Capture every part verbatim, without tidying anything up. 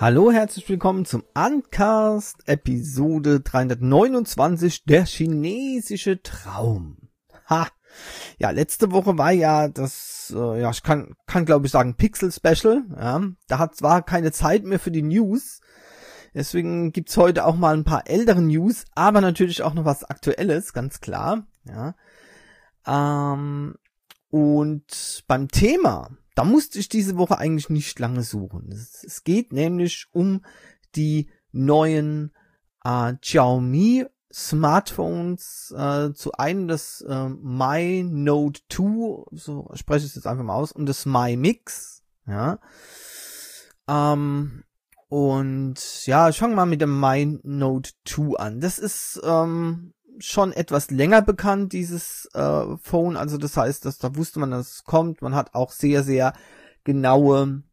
Hallo, herzlich willkommen zum Uncast Episode dreihundertneunundzwanzig, der chinesische Traum. Ha! Ja, letzte Woche war ja das, äh, ja, ich kann, kann glaube ich sagen, Pixel Special. Ja, da hat zwar keine Zeit mehr für die News, deswegen gibt's heute auch mal ein paar ältere News, aber natürlich auch noch was Aktuelles, ganz klar. Ja, ähm, und beim Thema, da musste ich diese Woche eigentlich nicht lange suchen. Es, es geht nämlich um die neuen äh, Xiaomi Smartphones, äh, zu einem das äh, Mi Note zwei, so spreche ich es jetzt einfach mal aus, und das Mi Mix. Ja. Ähm, und ja, ich fange mal mit dem Mi Note zwei an. Das ist ähm, schon etwas länger bekannt, dieses äh, Phone, also das heißt, dass da wusste man, dass es kommt. Man hat auch sehr, sehr genaue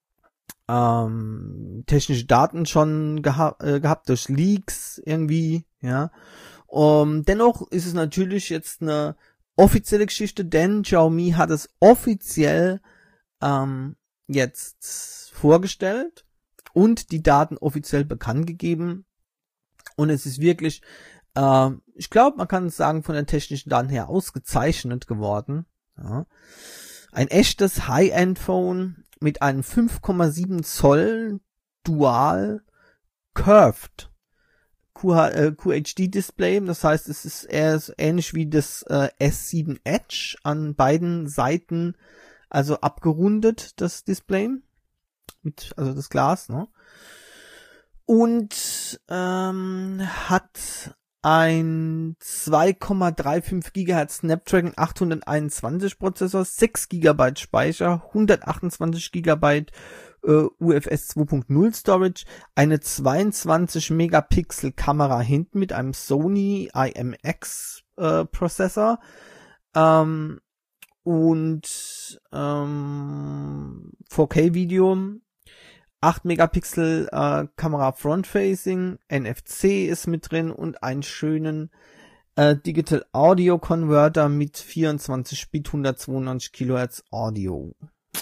ähm, technische Daten schon geha äh, gehabt durch Leaks irgendwie, ja. Um, dennoch ist es natürlich jetzt eine offizielle Geschichte, denn Xiaomi hat es offiziell ähm, jetzt vorgestellt und die Daten offiziell bekannt gegeben. Und es ist wirklich Uh, ich glaube, man kann sagen, von den technischen Daten her ausgezeichnet geworden. Ja. Ein echtes High-End-Phone mit einem fünf Komma sieben Zoll Dual Curved Q H, äh, Q H D-Display. Das heißt, es ist eher so ähnlich wie das äh, S sieben Edge an beiden Seiten, also abgerundet, das Display. Mit, also das Glas, ne? Und ähm, hat ein zwei Komma fünfunddreißig Gigahertz Snapdragon achthunderteinundzwanzig Prozessor, sechs Gigabyte Speicher, hundertachtundzwanzig Gigabyte äh, U F S zwei Punkt null Storage, eine zweiundzwanzig Megapixel Kamera hinten mit einem Sony I M X äh, Prozessor ähm, und ähm, vier K Video, acht Megapixel äh, Kamera Front-Facing, N F C ist mit drin und einen schönen äh, Digital Audio Converter mit vierundzwanzig Bit hundertzweiundneunzig Kilohertz Audio.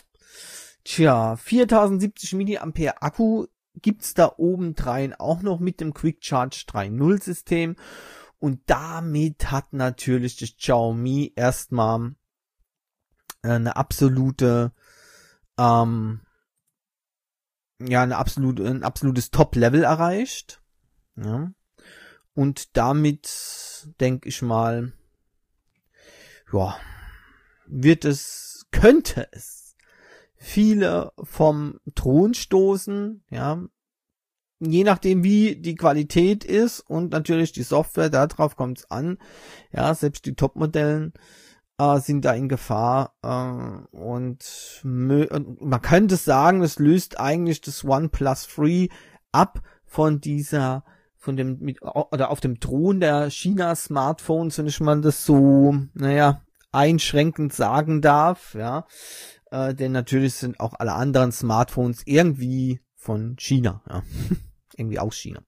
Tja, viertausendsiebzig Milliampere Akku gibt's da obendrein auch noch mit dem Quick Charge drei Punkt null System und damit hat natürlich das Xiaomi erstmal äh, eine absolute ähm, ja, eine absolute, ein absolutes Top-Level erreicht. Ja. Und damit, denke ich mal, ja, wird es, könnte es viele vom Thron stoßen, ja. Je nachdem, wie die Qualität ist und natürlich die Software, darauf kommt es an. Ja, selbst die Top-Modellen Uh, sind da in Gefahr uh, und, und man könnte sagen, es löst eigentlich das OnePlus drei ab von dieser, von dem, mit, oder auf dem Thron der China-Smartphones, wenn ich mal das so, naja, einschränkend sagen darf, ja, uh, denn natürlich sind auch alle anderen Smartphones irgendwie von China, ja, irgendwie aus China.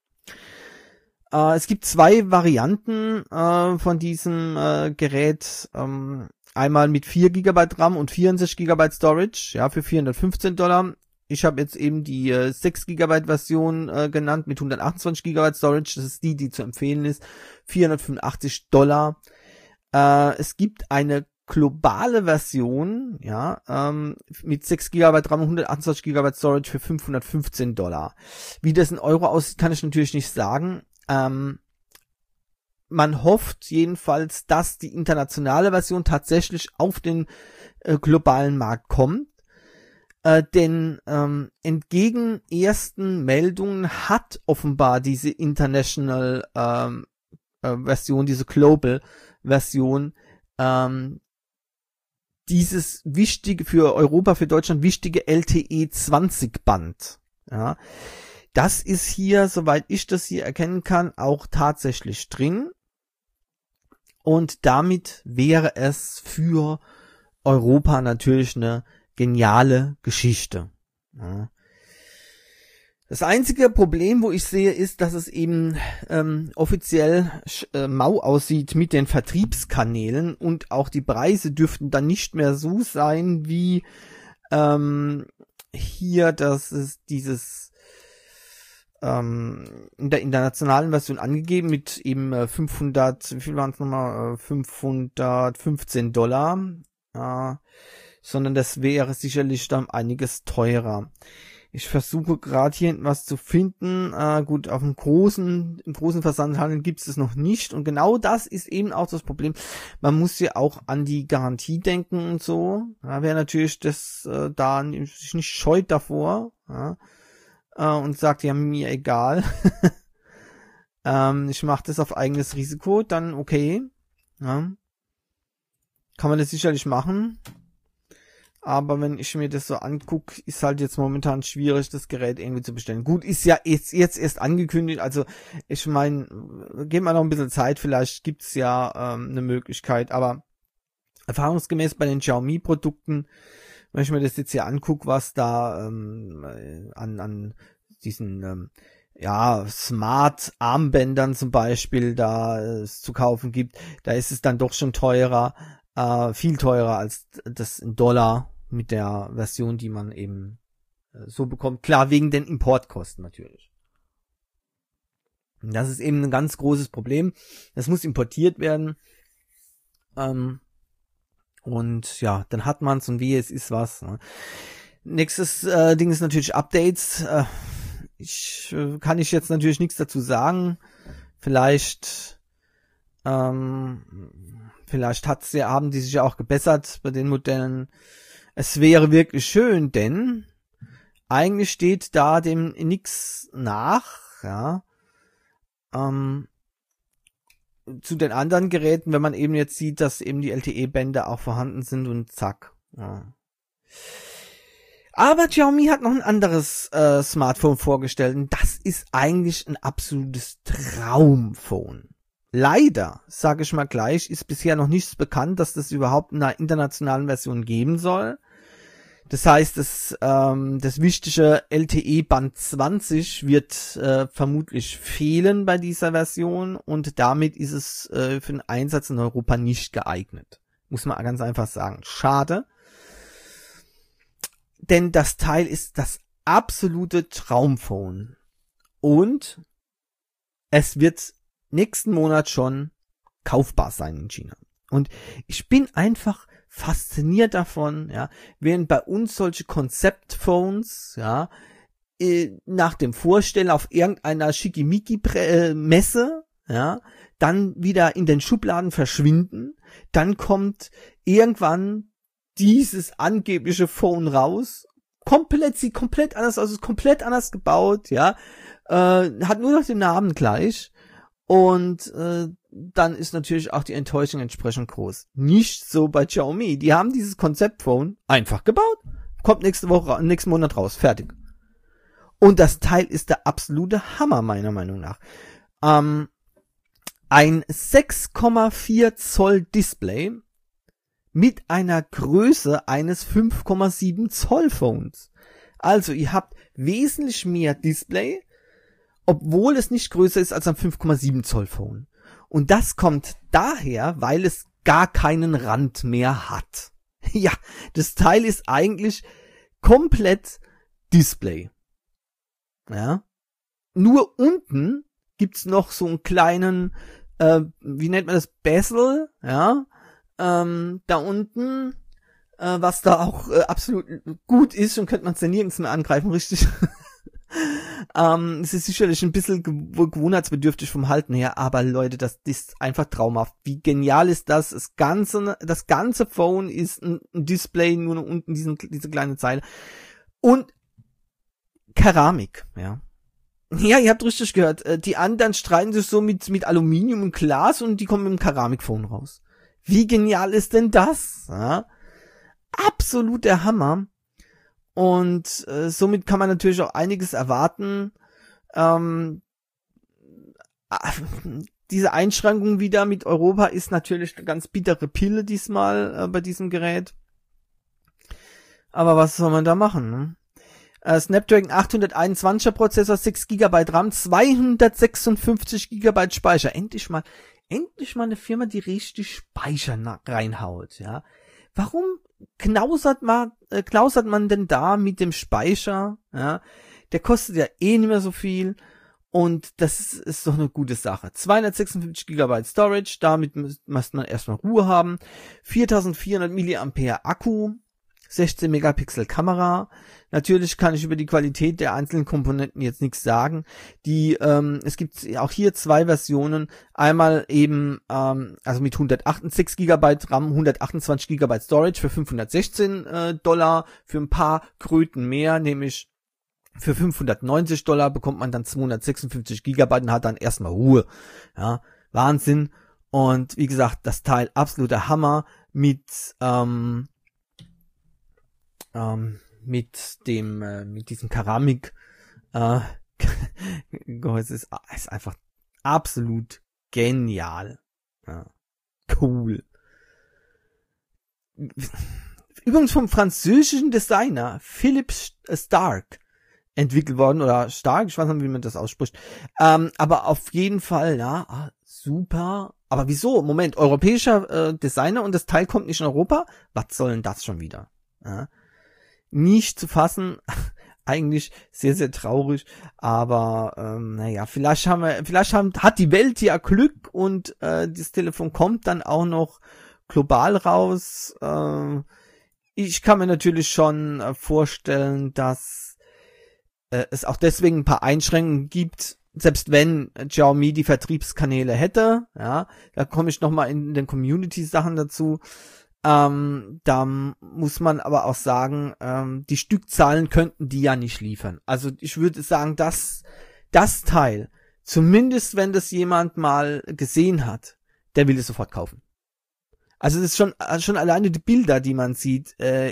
Uh, es gibt zwei Varianten uh, von diesem uh, Gerät. Um, einmal mit vier Gigabyte RAM und vierundsechzig Gigabyte Storage, ja, für vierhundertfünfzehn Dollar. Ich habe jetzt eben die uh, sechs Gigabyte Version uh, genannt mit hundertachtundzwanzig Gigabyte Storage. Das ist die, die zu empfehlen ist. vierhundertfünfundachtzig Dollar. Uh, es gibt eine globale Version, ja, ähm, mit sechs Gigabyte RAM und hundertachtundzwanzig Gigabyte Storage für fünfhundertfünfzehn Dollar. Wie das in Euro aussieht, kann ich natürlich nicht sagen. Ähm, man hofft jedenfalls, dass die internationale Version tatsächlich auf den äh, globalen Markt kommt, äh, denn ähm, entgegen ersten Meldungen hat offenbar diese International ähm, äh, Version, diese Global Version, ähm, dieses wichtige, für Europa, für Deutschland wichtige L T E zwanzig Band, ja. Das ist hier, soweit ich das hier erkennen kann, auch tatsächlich drin. Und damit wäre es für Europa natürlich eine geniale Geschichte. Ja. Das einzige Problem, wo ich sehe, ist, dass es eben ähm, offiziell äh, mau aussieht mit den Vertriebskanälen und auch die Preise dürften dann nicht mehr so sein wie ähm, hier, dass es dieses ähm, in der internationalen Version angegeben mit eben äh, fünfhundert, wie viel waren es nochmal, äh, fünfhundertfünfzehn Dollar, äh, sondern das wäre sicherlich dann einiges teurer. Ich versuche gerade hier etwas zu finden. Äh, gut, auf dem großen, im großen Versandhandel gibt es es noch nicht. Und genau das ist eben auch das Problem. Man muss ja auch an die Garantie denken und so. Ja, wer natürlich das äh, da sich nicht scheut davor, ja, äh, und sagt, ja, mir egal. ähm, ich mache das auf eigenes Risiko, dann okay. Ja. Kann man das sicherlich machen. Aber wenn ich mir das so angucke, ist halt jetzt momentan schwierig, das Gerät irgendwie zu bestellen. Gut, ist ja jetzt, jetzt erst angekündigt, also ich meine, geben wir noch ein bisschen Zeit, vielleicht gibt's ja ähm, eine Möglichkeit, aber erfahrungsgemäß bei den Xiaomi-Produkten, wenn ich mir das jetzt hier angucke, was da ähm, an, an diesen ähm, ja, Smart-Armbändern zum Beispiel da äh, es zu kaufen gibt, da ist es dann doch schon teurer, äh, viel teurer als das in Dollar mit der Version, die man eben äh, so bekommt. Klar, wegen den Importkosten natürlich. Und das ist eben ein ganz großes Problem. Das muss importiert werden. Ähm, und ja, dann hat man's und wie es ist was. Ne? Nächstes äh, Ding ist natürlich Updates. Äh, ich äh, kann ich jetzt natürlich nichts dazu sagen. Vielleicht ähm, vielleicht hat's ja, haben die sich ja auch gebessert bei den Modellen. Es wäre wirklich schön, denn eigentlich steht da dem nix nach, ja, ähm, zu den anderen Geräten, wenn man eben jetzt sieht, dass eben die L T E-Bänder auch vorhanden sind und zack. Ja. Aber Xiaomi hat noch ein anderes äh, Smartphone vorgestellt und das ist eigentlich ein absolutes Traumphone. Leider, sage ich mal gleich, ist bisher noch nichts bekannt, dass das überhaupt in einer internationalen Version geben soll. Das heißt, das, ähm, das wichtige L T E-Band zwanzig wird äh, vermutlich fehlen bei dieser Version und damit ist es äh, für den Einsatz in Europa nicht geeignet. Muss man ganz einfach sagen. Schade. Denn das Teil ist das absolute Traumphone. Und es wird nächsten Monat schon kaufbar sein in China. Und ich bin einfach fasziniert davon, ja, während bei uns solche Konzeptphones, ja, nach dem Vorstellen auf irgendeiner Schickimicki-Messe, ja, dann wieder in den Schubladen verschwinden, dann kommt irgendwann dieses angebliche Phone raus, komplett, sieht komplett anders aus, ist komplett anders gebaut, ja, äh, hat nur noch den Namen gleich und äh, dann ist natürlich auch die Enttäuschung entsprechend groß. Nicht so bei Xiaomi, die haben dieses Konzeptphone einfach gebaut, kommt nächste Woche, nächsten Monat raus, fertig. Und das Teil ist der absolute Hammer, meiner Meinung nach. Ähm, ein sechs Komma vier Zoll Display mit einer Größe eines fünf Komma sieben Zoll Phones. Also ihr habt wesentlich mehr Display, obwohl es nicht größer ist als ein fünf Komma sieben Zoll Phone. Und das kommt daher, weil es gar keinen Rand mehr hat. Ja, das Teil ist eigentlich komplett Display. Ja. Nur unten gibt's noch so einen kleinen, äh, wie nennt man das, Bezel, ja, ähm, da unten, äh, was da auch äh, absolut gut ist und könnte man es ja nirgends mehr angreifen, richtig. ähm, es ist sicherlich ein bisschen gew- gewohnheitsbedürftig vom Halten her, aber Leute, das ist einfach traumhaft. Wie genial ist das? Das ganze, das ganze Phone ist ein, ein Display, nur noch unten diesen, diese kleine Zeile. Und Keramik, ja. Ja, ihr habt richtig gehört. Die anderen streiten sich so mit, mit Aluminium und Glas und die kommen mit dem Keramikphone raus. Wie genial ist denn das? Ja? Absolut der Hammer. Und äh, somit kann man natürlich auch einiges erwarten. Ähm, diese Einschränkung wieder mit Europa ist natürlich eine ganz bittere Pille diesmal äh, bei diesem Gerät. Aber was soll man da machen, ne? Uh, Snapdragon achthunderteinundzwanziger Prozessor, sechs Gigabyte RAM, zweihundertsechsundfünfzig Gigabyte Speicher. Endlich mal, endlich mal eine Firma, die richtig Speicher na- reinhaut, ja. Warum knausert man, äh, knausert man denn da mit dem Speicher, ja? Der kostet ja eh nicht mehr so viel Und das ist, ist doch eine gute Sache. zweihundertsechsundfünfzig Gigabyte Storage, damit müsste man erstmal Ruhe haben. viertausendvierhundert Milliampere Akku, sechzehn Megapixel Kamera. Natürlich kann ich über die Qualität der einzelnen Komponenten jetzt nichts sagen. Die, ähm, es gibt auch hier zwei Versionen. Einmal eben, ähm, also mit hundertachtundsechzig Gigabyte RAM, hundertachtundzwanzig Gigabyte Storage für fünfhundertsechzehn äh, Dollar, für ein paar Kröten mehr, nämlich für fünfhundertneunzig Dollar bekommt man dann zweihundertsechsundfünfzig Gigabyte und hat dann erstmal Ruhe. Ja, Wahnsinn. Und wie gesagt, das Teil absoluter Hammer mit, ähm, ähm, mit dem, äh, mit diesem Keramik, äh, es ist, ist einfach absolut genial. Ja, cool. Übrigens vom französischen Designer Philippe Starck entwickelt worden, oder Stark, ich weiß nicht, wie man das ausspricht. Ähm, aber auf jeden Fall, ja, ah, super. Aber wieso? Moment, europäischer äh, Designer und das Teil kommt nicht in Europa? Was soll denn das schon wieder? Ja. Nicht zu fassen, eigentlich sehr, sehr traurig, aber ähm, naja, vielleicht haben wir, vielleicht haben, hat die Welt ja Glück und äh, das Telefon kommt dann auch noch global raus. Äh, ich kann mir natürlich schon äh, vorstellen, dass äh, es auch deswegen ein paar Einschränkungen gibt, selbst wenn Xiaomi die Vertriebskanäle hätte. Ja, da komme ich nochmal in den Community-Sachen dazu. Ähm, da muss man aber auch sagen, ähm, die Stückzahlen könnten die ja nicht liefern. Also ich würde sagen, dass das Teil, zumindest wenn das jemand mal gesehen hat, der will es sofort kaufen. Also das ist schon, schon alleine die Bilder, die man sieht, äh,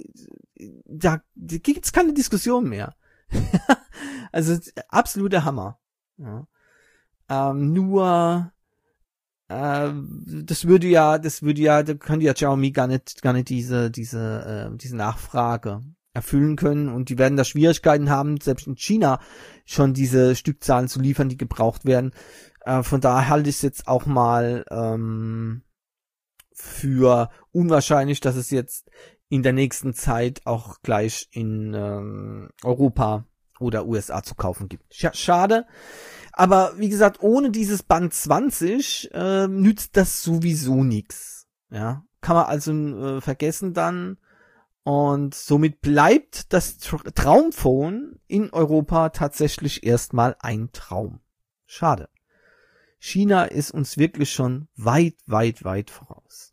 da gibt's keine Diskussion mehr. Also absoluter Hammer. Ja. Ähm, nur Äh, das würde ja, das würde ja, da könnte ja Xiaomi gar nicht, gar nicht diese, diese, äh, diese Nachfrage erfüllen können und die werden da Schwierigkeiten haben, selbst in China schon diese Stückzahlen zu liefern, die gebraucht werden. Äh, von daher halte ich es jetzt auch mal ähm, für unwahrscheinlich, dass es jetzt in der nächsten Zeit auch gleich in ähm, Europa oder U S A zu kaufen gibt. Schade. Aber wie gesagt, ohne dieses Band zwanzig äh, nützt das sowieso nichts. Ja, kann man also äh, vergessen dann. Und somit bleibt das Tra- Traumphone in Europa tatsächlich erstmal ein Traum. Schade. China ist uns wirklich schon weit, weit, weit voraus.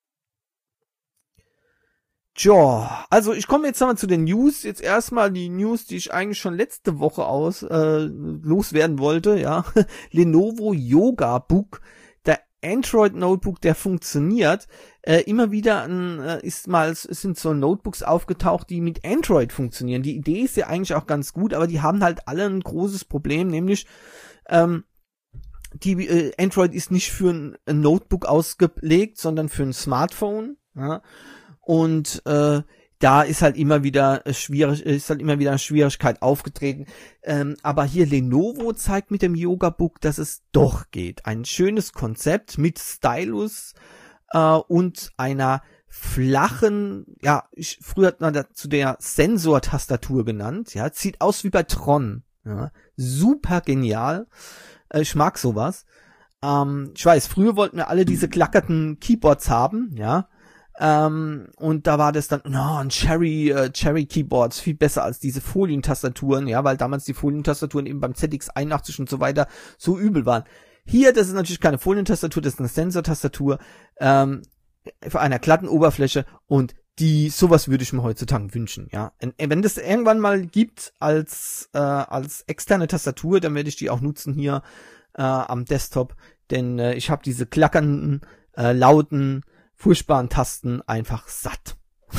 Tja, also ich komme jetzt einmal zu den News. Jetzt erstmal die News, die ich eigentlich schon letzte Woche aus äh, loswerden wollte. Ja, Lenovo Yoga Book, der Android Notebook, der funktioniert. Äh, immer wieder ein, äh, ist mal, es sind so Notebooks aufgetaucht, die mit Android funktionieren. Die Idee ist ja eigentlich auch ganz gut, aber die haben halt alle ein großes Problem, nämlich ähm, die äh, Android ist nicht für ein, ein Notebook ausgelegt, sondern für ein Smartphone. Ja. Und äh, da ist halt immer wieder schwierig, ist halt immer wieder eine Schwierigkeit aufgetreten. Ähm, aber hier Lenovo zeigt mit dem Yoga Book, dass es doch geht. Ein schönes Konzept mit Stylus äh, und einer flachen, ja, ich, früher hat man dazu der Sensor-Tastatur genannt. Ja, sieht aus wie bei Tron. Ja, super genial. Äh, ich mag sowas. Ähm, ich weiß, früher wollten wir alle diese klackerten Keyboards haben, ja. Ähm, und da war das dann, no, ein Cherry, äh, Cherry Keyboards, viel besser als diese Folientastaturen, ja, weil damals die Folientastaturen eben beim Z X einundachtzig und so weiter so übel waren. Hier, das ist natürlich keine Folientastatur, das ist eine Sensortastatur, ähm, für einer glatten Oberfläche und die, sowas würde ich mir heutzutage wünschen, ja. Wenn das irgendwann mal gibt als, äh, als externe Tastatur, dann werde ich die auch nutzen hier, äh, am Desktop, denn äh, ich habe diese klackernden, äh, lauten, furchtbaren Tasten einfach satt.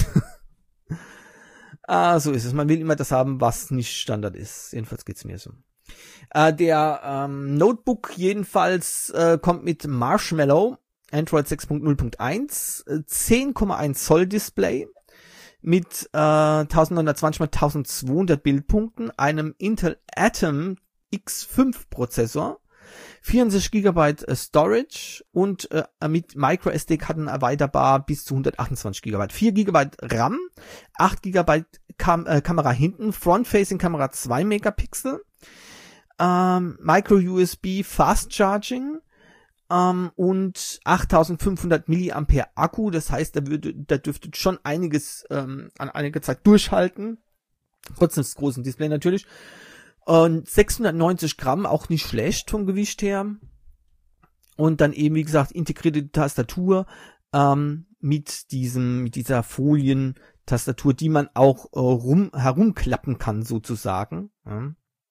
Ah, so ist es. Man will immer das haben, was nicht Standard ist. Jedenfalls geht's mir so. Äh, der ähm, Notebook jedenfalls äh, kommt mit Marshmallow, Android sechs Punkt null Punkt eins, zehn Komma eins Zoll Display mit äh, neunzehnhundertzwanzig mal zwölfhundert Bildpunkten, einem Intel Atom X fünf Prozessor, vierundsechzig Gigabyte äh, Storage und äh, mit MicroSD-Karten erweiterbar bis zu hundertachtundzwanzig Gigabyte. vier Gigabyte RAM, acht Gigabyte Kam- äh, Kamera hinten, Front-Facing-Kamera zwei Megapixel, ähm, Micro-U S B Fast Charging ähm, und achttausendfünfhundert Milliampere Akku. Das heißt, da würde, da dürfte schon einiges ähm, an einiger Zeit durchhalten. Trotzdem des großen Display natürlich. Und sechshundertneunzig Gramm, auch nicht schlecht vom Gewicht her. Und dann eben, wie gesagt, integrierte Tastatur ähm, mit diesem, mit dieser Folientastatur, die man auch äh, rum, herumklappen kann, sozusagen. Ja.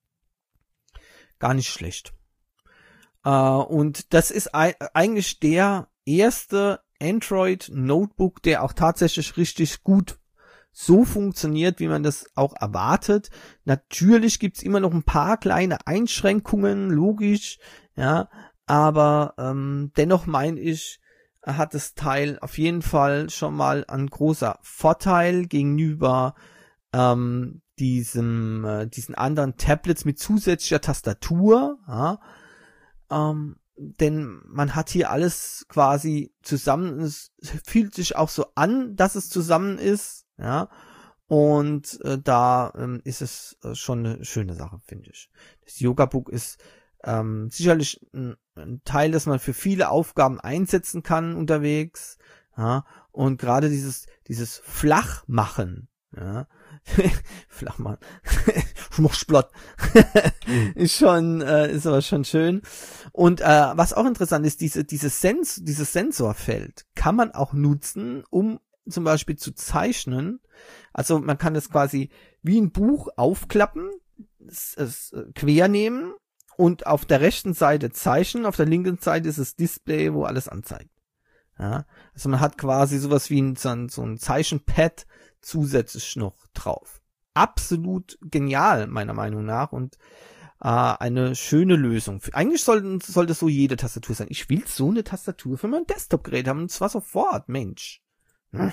Gar nicht schlecht. Äh, und das ist ei- eigentlich der erste Android-Notebook, der auch tatsächlich richtig gut so funktioniert, wie man das auch erwartet. Natürlich gibt's immer noch ein paar kleine Einschränkungen, logisch, ja, aber ähm, dennoch meine ich, hat das Teil auf jeden Fall schon mal ein großer Vorteil gegenüber ähm, diesem äh, diesen anderen Tablets mit zusätzlicher Tastatur, ja, ähm, denn man hat hier alles quasi zusammen, es fühlt sich auch so an, dass es zusammen ist, ja, und äh, da ähm, ist es äh, schon eine schöne Sache, finde ich. Das Yogabook ist ähm, sicherlich ein, ein Teil, das man für viele Aufgaben einsetzen kann unterwegs, ja, und gerade dieses dieses Flachmachen, ja, Flachmachen, Schmuchsplott, ist schon, äh, ist aber schon schön. Und äh, was auch interessant ist, diese diese Sens dieses Sensorfeld kann man auch nutzen, um zum Beispiel zu zeichnen. Also man kann das quasi wie ein Buch aufklappen, es, es quer nehmen und auf der rechten Seite zeichnen, auf der linken Seite ist das Display, wo alles anzeigt. Ja, also man hat quasi sowas wie ein, so ein, so ein Zeichenpad zusätzlich noch drauf. Absolut genial, meiner Meinung nach, und äh, eine schöne Lösung. Eigentlich sollten, sollte so jede Tastatur sein. Ich will so eine Tastatur für mein Desktop-Gerät haben, und zwar sofort, Mensch. Hm.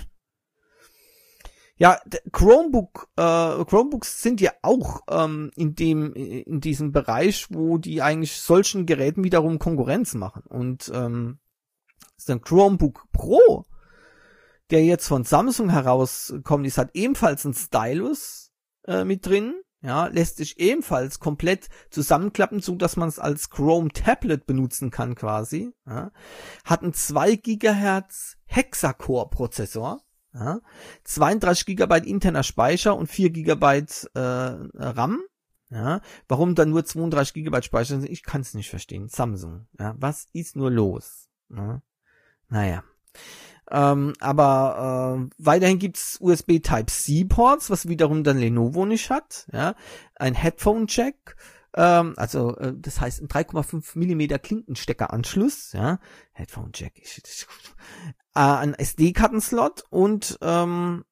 Ja, Chromebook, äh, Chromebooks sind ja auch ähm, in dem, in diesem Bereich, wo die eigentlich solchen Geräten wiederum Konkurrenz machen. Und ähm, ist ein Chromebook Pro, der jetzt von Samsung herauskommt, ist, hat ebenfalls einen Stylus äh, mit drin. Ja, lässt sich ebenfalls komplett zusammenklappen, so dass man es als Chrome Tablet benutzen kann quasi. Ja. Hat einen zwei Gigahertz Hexacore-Prozessor, ja. zweiunddreißig Gigabyte interner Speicher und vier Gigabyte äh, RAM. Ja. Warum dann nur zweiunddreißig Gigabyte Speicher sind, ich kann es nicht verstehen. Samsung. Ja. Was ist nur los? Ja. Naja. Ähm, aber äh, weiterhin gibt's U S B Type-C Ports, was wiederum dann Lenovo nicht hat. Ja, ein Headphone-Jack, ähm, also äh, das heißt ein drei Komma fünf Millimeter Klinkensteckeranschluss. Ja, Headphone-Jack, ich, ich, äh, ein S D-Kartenslot und ähm,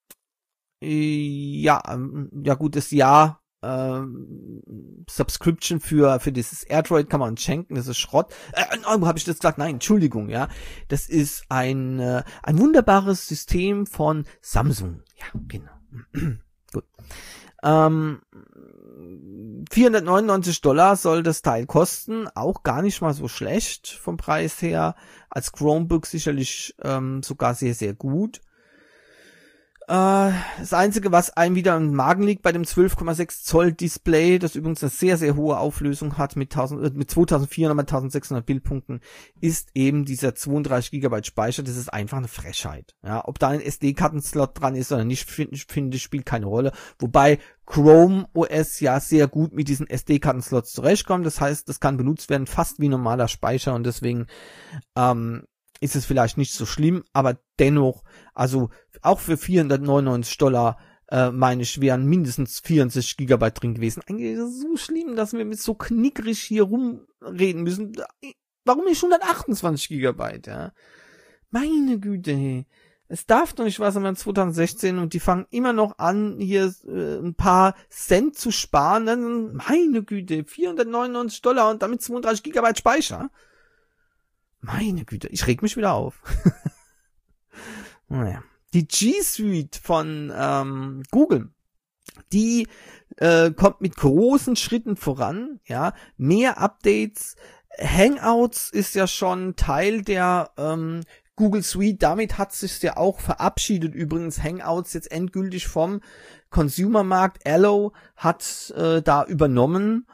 ja, ähm, ja gut, das Jahr Ähm, Subscription für für dieses AirDroid kann man schenken, das ist Schrott. Äh, oh, habe ich das gesagt? Nein, Entschuldigung, ja. Das ist ein äh, ein wunderbares System von Samsung. Ja, genau. Gut. Ähm, vierhundertneunundneunzig Dollar soll das Teil kosten, auch gar nicht mal so schlecht vom Preis her. Als Chromebook sicherlich ähm, sogar sehr, sehr gut. Das Einzige, was einem wieder im Magen liegt bei dem zwölf Komma sechs Zoll Display, das übrigens eine sehr, sehr hohe Auflösung hat mit, tausend, mit zweitausendvierhundert mal tausendsechshundert Bildpunkten, ist eben dieser zweiunddreißig Gigabyte Speicher. Das ist einfach eine Frechheit. Ja, ob da ein S D-Kartenslot dran ist oder nicht, finde ich, find, spielt keine Rolle. Wobei Chrome O S ja sehr gut mit diesen S D-Kartenslots zurechtkommt. Das heißt, das kann benutzt werden fast wie normaler Speicher, und deswegen ähm, ist es vielleicht nicht so schlimm, aber dennoch, also auch für vierhundertneunundneunzig Dollar, äh, meine ich, wären mindestens vierundsechzig Gigabyte drin gewesen. Eigentlich ist es so schlimm, dass wir mit so knickrig hier rumreden müssen. Warum nicht hundertachtundzwanzig Gigabyte, ja? Meine Güte, hey. Es darf doch nicht was sein, zwanzig sechzehn, und die fangen immer noch an, hier äh, ein paar Cent zu sparen. Dann, meine Güte, vierhundertneunundneunzig Dollar und damit zweiunddreißig Gigabyte Speicher. Meine Güte, ich reg mich wieder auf. Naja. Die G Suite von ähm, Google, die äh, kommt mit großen Schritten voran. Ja, mehr Updates. Hangouts ist ja schon Teil der ähm, Google Suite. Damit hat sich ja auch verabschiedet. Übrigens Hangouts jetzt endgültig vom Consumermarkt. Allo hat äh, da übernommen.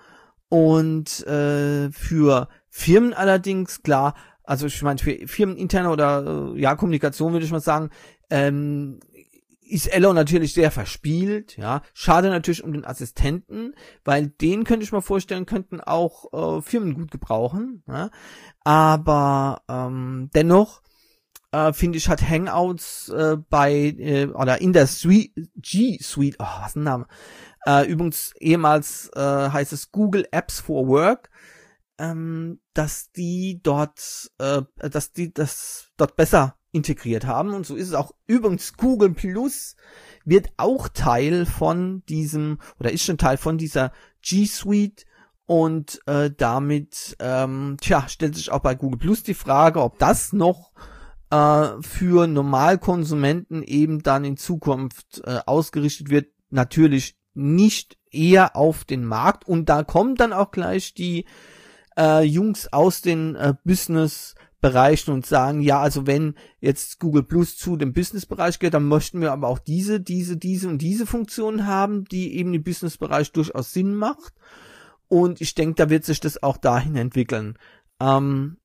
Und äh, für Firmen allerdings, klar, also ich meine für firmeninterne oder äh, ja Kommunikation würde ich mal sagen, ähm, ist Ello natürlich sehr verspielt, ja. Schade natürlich um den Assistenten, weil den könnte ich mir vorstellen, könnten auch äh, Firmen gut gebrauchen, ja. Aber ähm, dennoch äh, finde ich, hat Hangouts äh, bei äh, oder in der Suite, G Suite, oh, was ist ein Name? Äh, übrigens ehemals äh, heißt es Google Apps for Work, ähm, dass die dort, äh, dass die das dort besser integriert haben, und so ist es auch. Übrigens, Google Plus wird auch Teil von diesem, oder ist schon Teil von dieser G Suite, und äh, damit, ähm, tja, stellt sich auch bei Google Plus die Frage, ob das noch äh, für Normalkonsumenten eben dann in Zukunft äh, ausgerichtet wird. Natürlich nicht, eher auf den Markt, und da kommen dann auch gleich die äh, Jungs aus den äh, Business Bereichen und sagen, ja, also wenn jetzt Google Plus zu dem Business-Bereich geht, dann möchten wir aber auch diese, diese, diese und diese Funktionen haben, die eben im Business-Bereich durchaus Sinn macht. Und ich denke, da wird sich das auch dahin entwickeln. Ähm,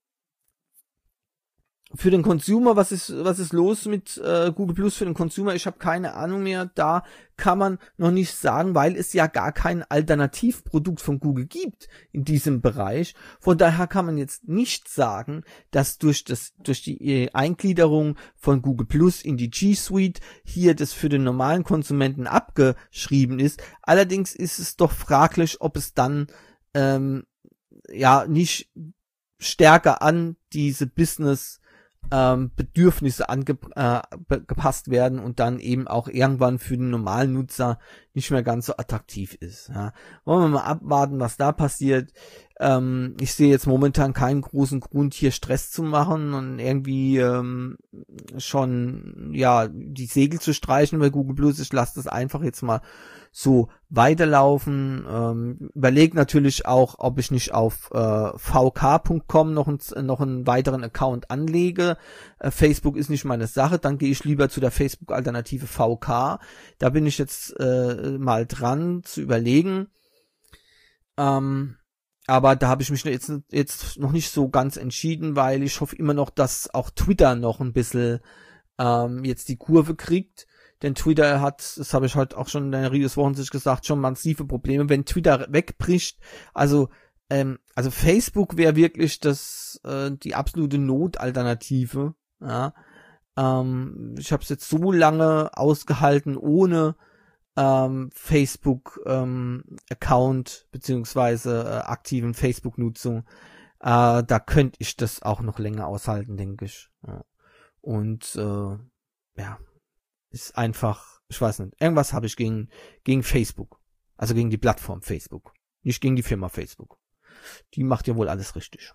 für den Consumer, was ist was ist los mit äh, Google Plus für den Consumer? Ich habe keine Ahnung mehr. Da kann man noch nicht sagen, weil es ja gar kein Alternativprodukt von Google gibt in diesem Bereich. Von daher kann man jetzt nicht sagen, dass durch das durch die Eingliederung von Google Plus in die G Suite hier das für den normalen Konsumenten abgeschrieben ist. Allerdings ist es doch fraglich, ob es dann ähm, ja nicht stärker an diese Business Ähm, Bedürfnisse angepasst äh, werden und dann eben auch irgendwann für den normalen Nutzer nicht mehr ganz so attraktiv ist. Ja. Wollen wir mal abwarten, was da passiert. Ähm, ich sehe jetzt momentan keinen großen Grund, hier Stress zu machen und irgendwie ähm, schon ja die Segel zu streichen bei Google Plus. Ich lasse das einfach jetzt mal so weiterlaufen. Ähm, überlege natürlich auch, ob ich nicht auf äh, v k punkt com noch, ein, noch einen weiteren Account anlege. Äh, Facebook ist nicht meine Sache, dann gehe ich lieber zu der Facebook-Alternative V K. Da bin ich jetzt äh, mal dran zu überlegen. Ähm, aber da habe ich mich jetzt, jetzt noch nicht so ganz entschieden, weil ich hoffe immer noch, dass auch Twitter noch ein bisschen ähm, jetzt die Kurve kriegt. Denn Twitter hat, das habe ich heute auch schon in der Reviews Wochensicht gesagt, schon massive Probleme, wenn Twitter wegbricht. Also, ähm, also Facebook wäre wirklich das äh, die absolute Notalternative. Ja, ähm, ich habe es jetzt so lange ausgehalten ohne ähm, Facebook ähm, Account beziehungsweise äh, aktiven Facebook-Nutzung. Äh, da könnte ich das auch noch länger aushalten, denke ich. Ja. Und äh, ja. Ist einfach, ich weiß nicht, irgendwas habe ich gegen gegen Facebook. Also gegen die Plattform Facebook. Nicht gegen die Firma Facebook. Die macht ja wohl alles richtig.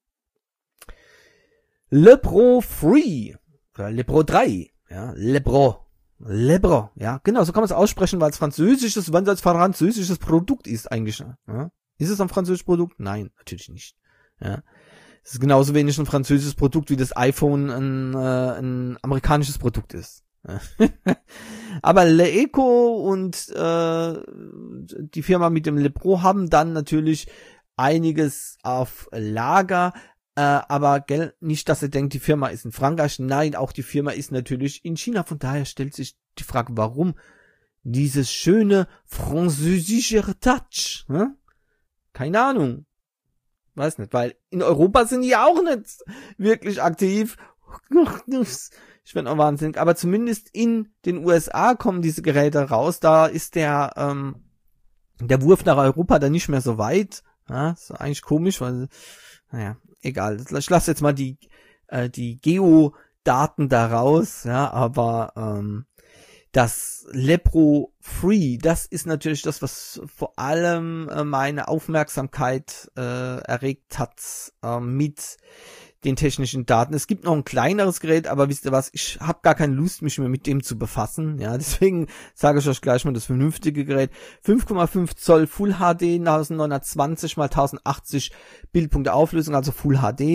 Lepro Free. Oder Lepro drei. Ja, Lepro. Lepro. Ja, genau, so kann man es aussprechen, weil es französisches, wenn es als französisches Produkt ist eigentlich. Ja. Ist es ein französisches Produkt? Nein, natürlich nicht. Ja. Es ist genauso wenig ein französisches Produkt, wie das iPhone ein, äh, ein amerikanisches Produkt ist. Aber Leeco und äh, die Firma mit dem Lepro haben dann natürlich einiges auf Lager, äh, aber gell, nicht, dass ihr denkt, die Firma ist in Frankreich. Nein, auch die Firma ist natürlich in China. Von daher stellt sich die Frage, warum dieses schöne französische Touch? Hm? Keine Ahnung. Weiß nicht, weil in Europa sind die auch nicht wirklich aktiv. Ich bin auch wahnsinnig. Aber zumindest in den U S A kommen diese Geräte raus. Da ist der ähm, der Wurf nach Europa dann nicht mehr so weit. Ja, ist eigentlich komisch, weil, naja, egal. Ich lasse jetzt mal die äh, die Geodaten da raus. Ja, aber ähm, das Lepro Free, das ist natürlich das, was vor allem äh, meine Aufmerksamkeit äh, erregt hat äh, mit den technischen Daten. Es gibt noch ein kleineres Gerät, aber wisst ihr was, ich habe gar keine Lust, mich mehr mit dem zu befassen. Ja, deswegen sage ich euch gleich mal das vernünftige Gerät. fünf Komma fünf Zoll Full H D, neunzehnhundertzwanzig mal tausendachtzig Bildpunkte Auflösung, also Full H D.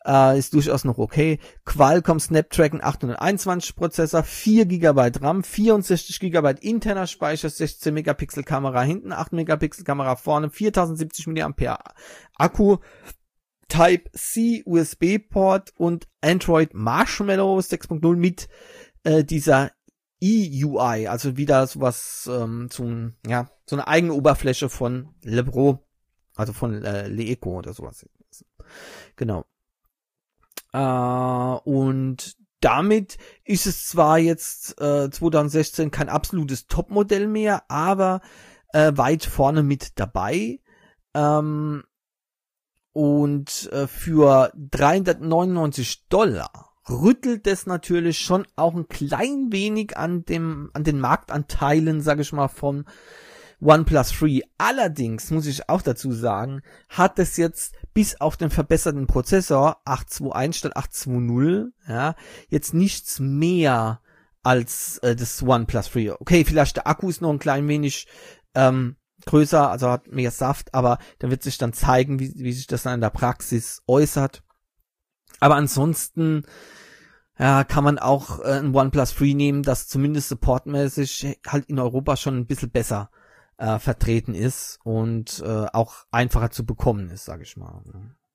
äh, ist durchaus noch okay. Qualcomm Snapdragon achthunderteinundzwanzig Prozessor, vier Gigabyte RAM, vierundsechzig Gigabyte interner Speicher, sechzehn Megapixel Kamera hinten, acht Megapixel Kamera vorne, viertausendsiebzig Milliampere Akku, Type-C U S B-Port und Android Marshmallow sechs Punkt null mit äh, dieser E U I, also wieder sowas, ähm, so, ein, ja, so eine eigene Oberfläche von Lebro, also von äh, Leeco oder sowas. Genau. Äh, und damit ist es zwar jetzt äh, zwanzig sechzehn kein absolutes Topmodell mehr, aber äh, weit vorne mit dabei. Ähm, und äh, für dreihundertneunundneunzig Dollar rüttelt es natürlich schon auch ein klein wenig an dem an den Marktanteilen, sage ich mal, von OnePlus Three. Allerdings muss ich auch dazu sagen, hat es jetzt bis auf den verbesserten Prozessor acht zwei eins statt acht zwei null, ja, jetzt nichts mehr als äh, das OnePlus Three. Okay, vielleicht der Akku ist noch ein klein wenig ähm, größer, also hat mehr Saft, aber da wird sich dann zeigen, wie, wie sich das dann in der Praxis äußert. Aber ansonsten ja, kann man auch äh, ein OnePlus Three nehmen, das zumindest supportmäßig halt in Europa schon ein bisschen besser äh, vertreten ist und äh, auch einfacher zu bekommen ist, sage ich mal.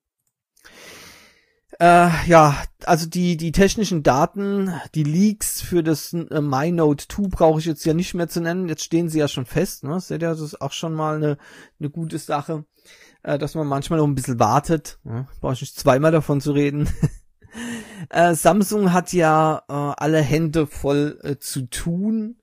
Äh, ja, also die die technischen Daten, die Leaks für das äh, MyNote zwei brauche ich jetzt ja nicht mehr zu nennen. Jetzt stehen sie ja schon fest, ne? Seht ihr, das ist auch schon mal eine eine gute Sache, äh, dass man manchmal noch ein bisschen wartet. Ja, brauche ich nicht zweimal davon zu reden. äh, Samsung hat ja äh, alle Hände voll äh, zu tun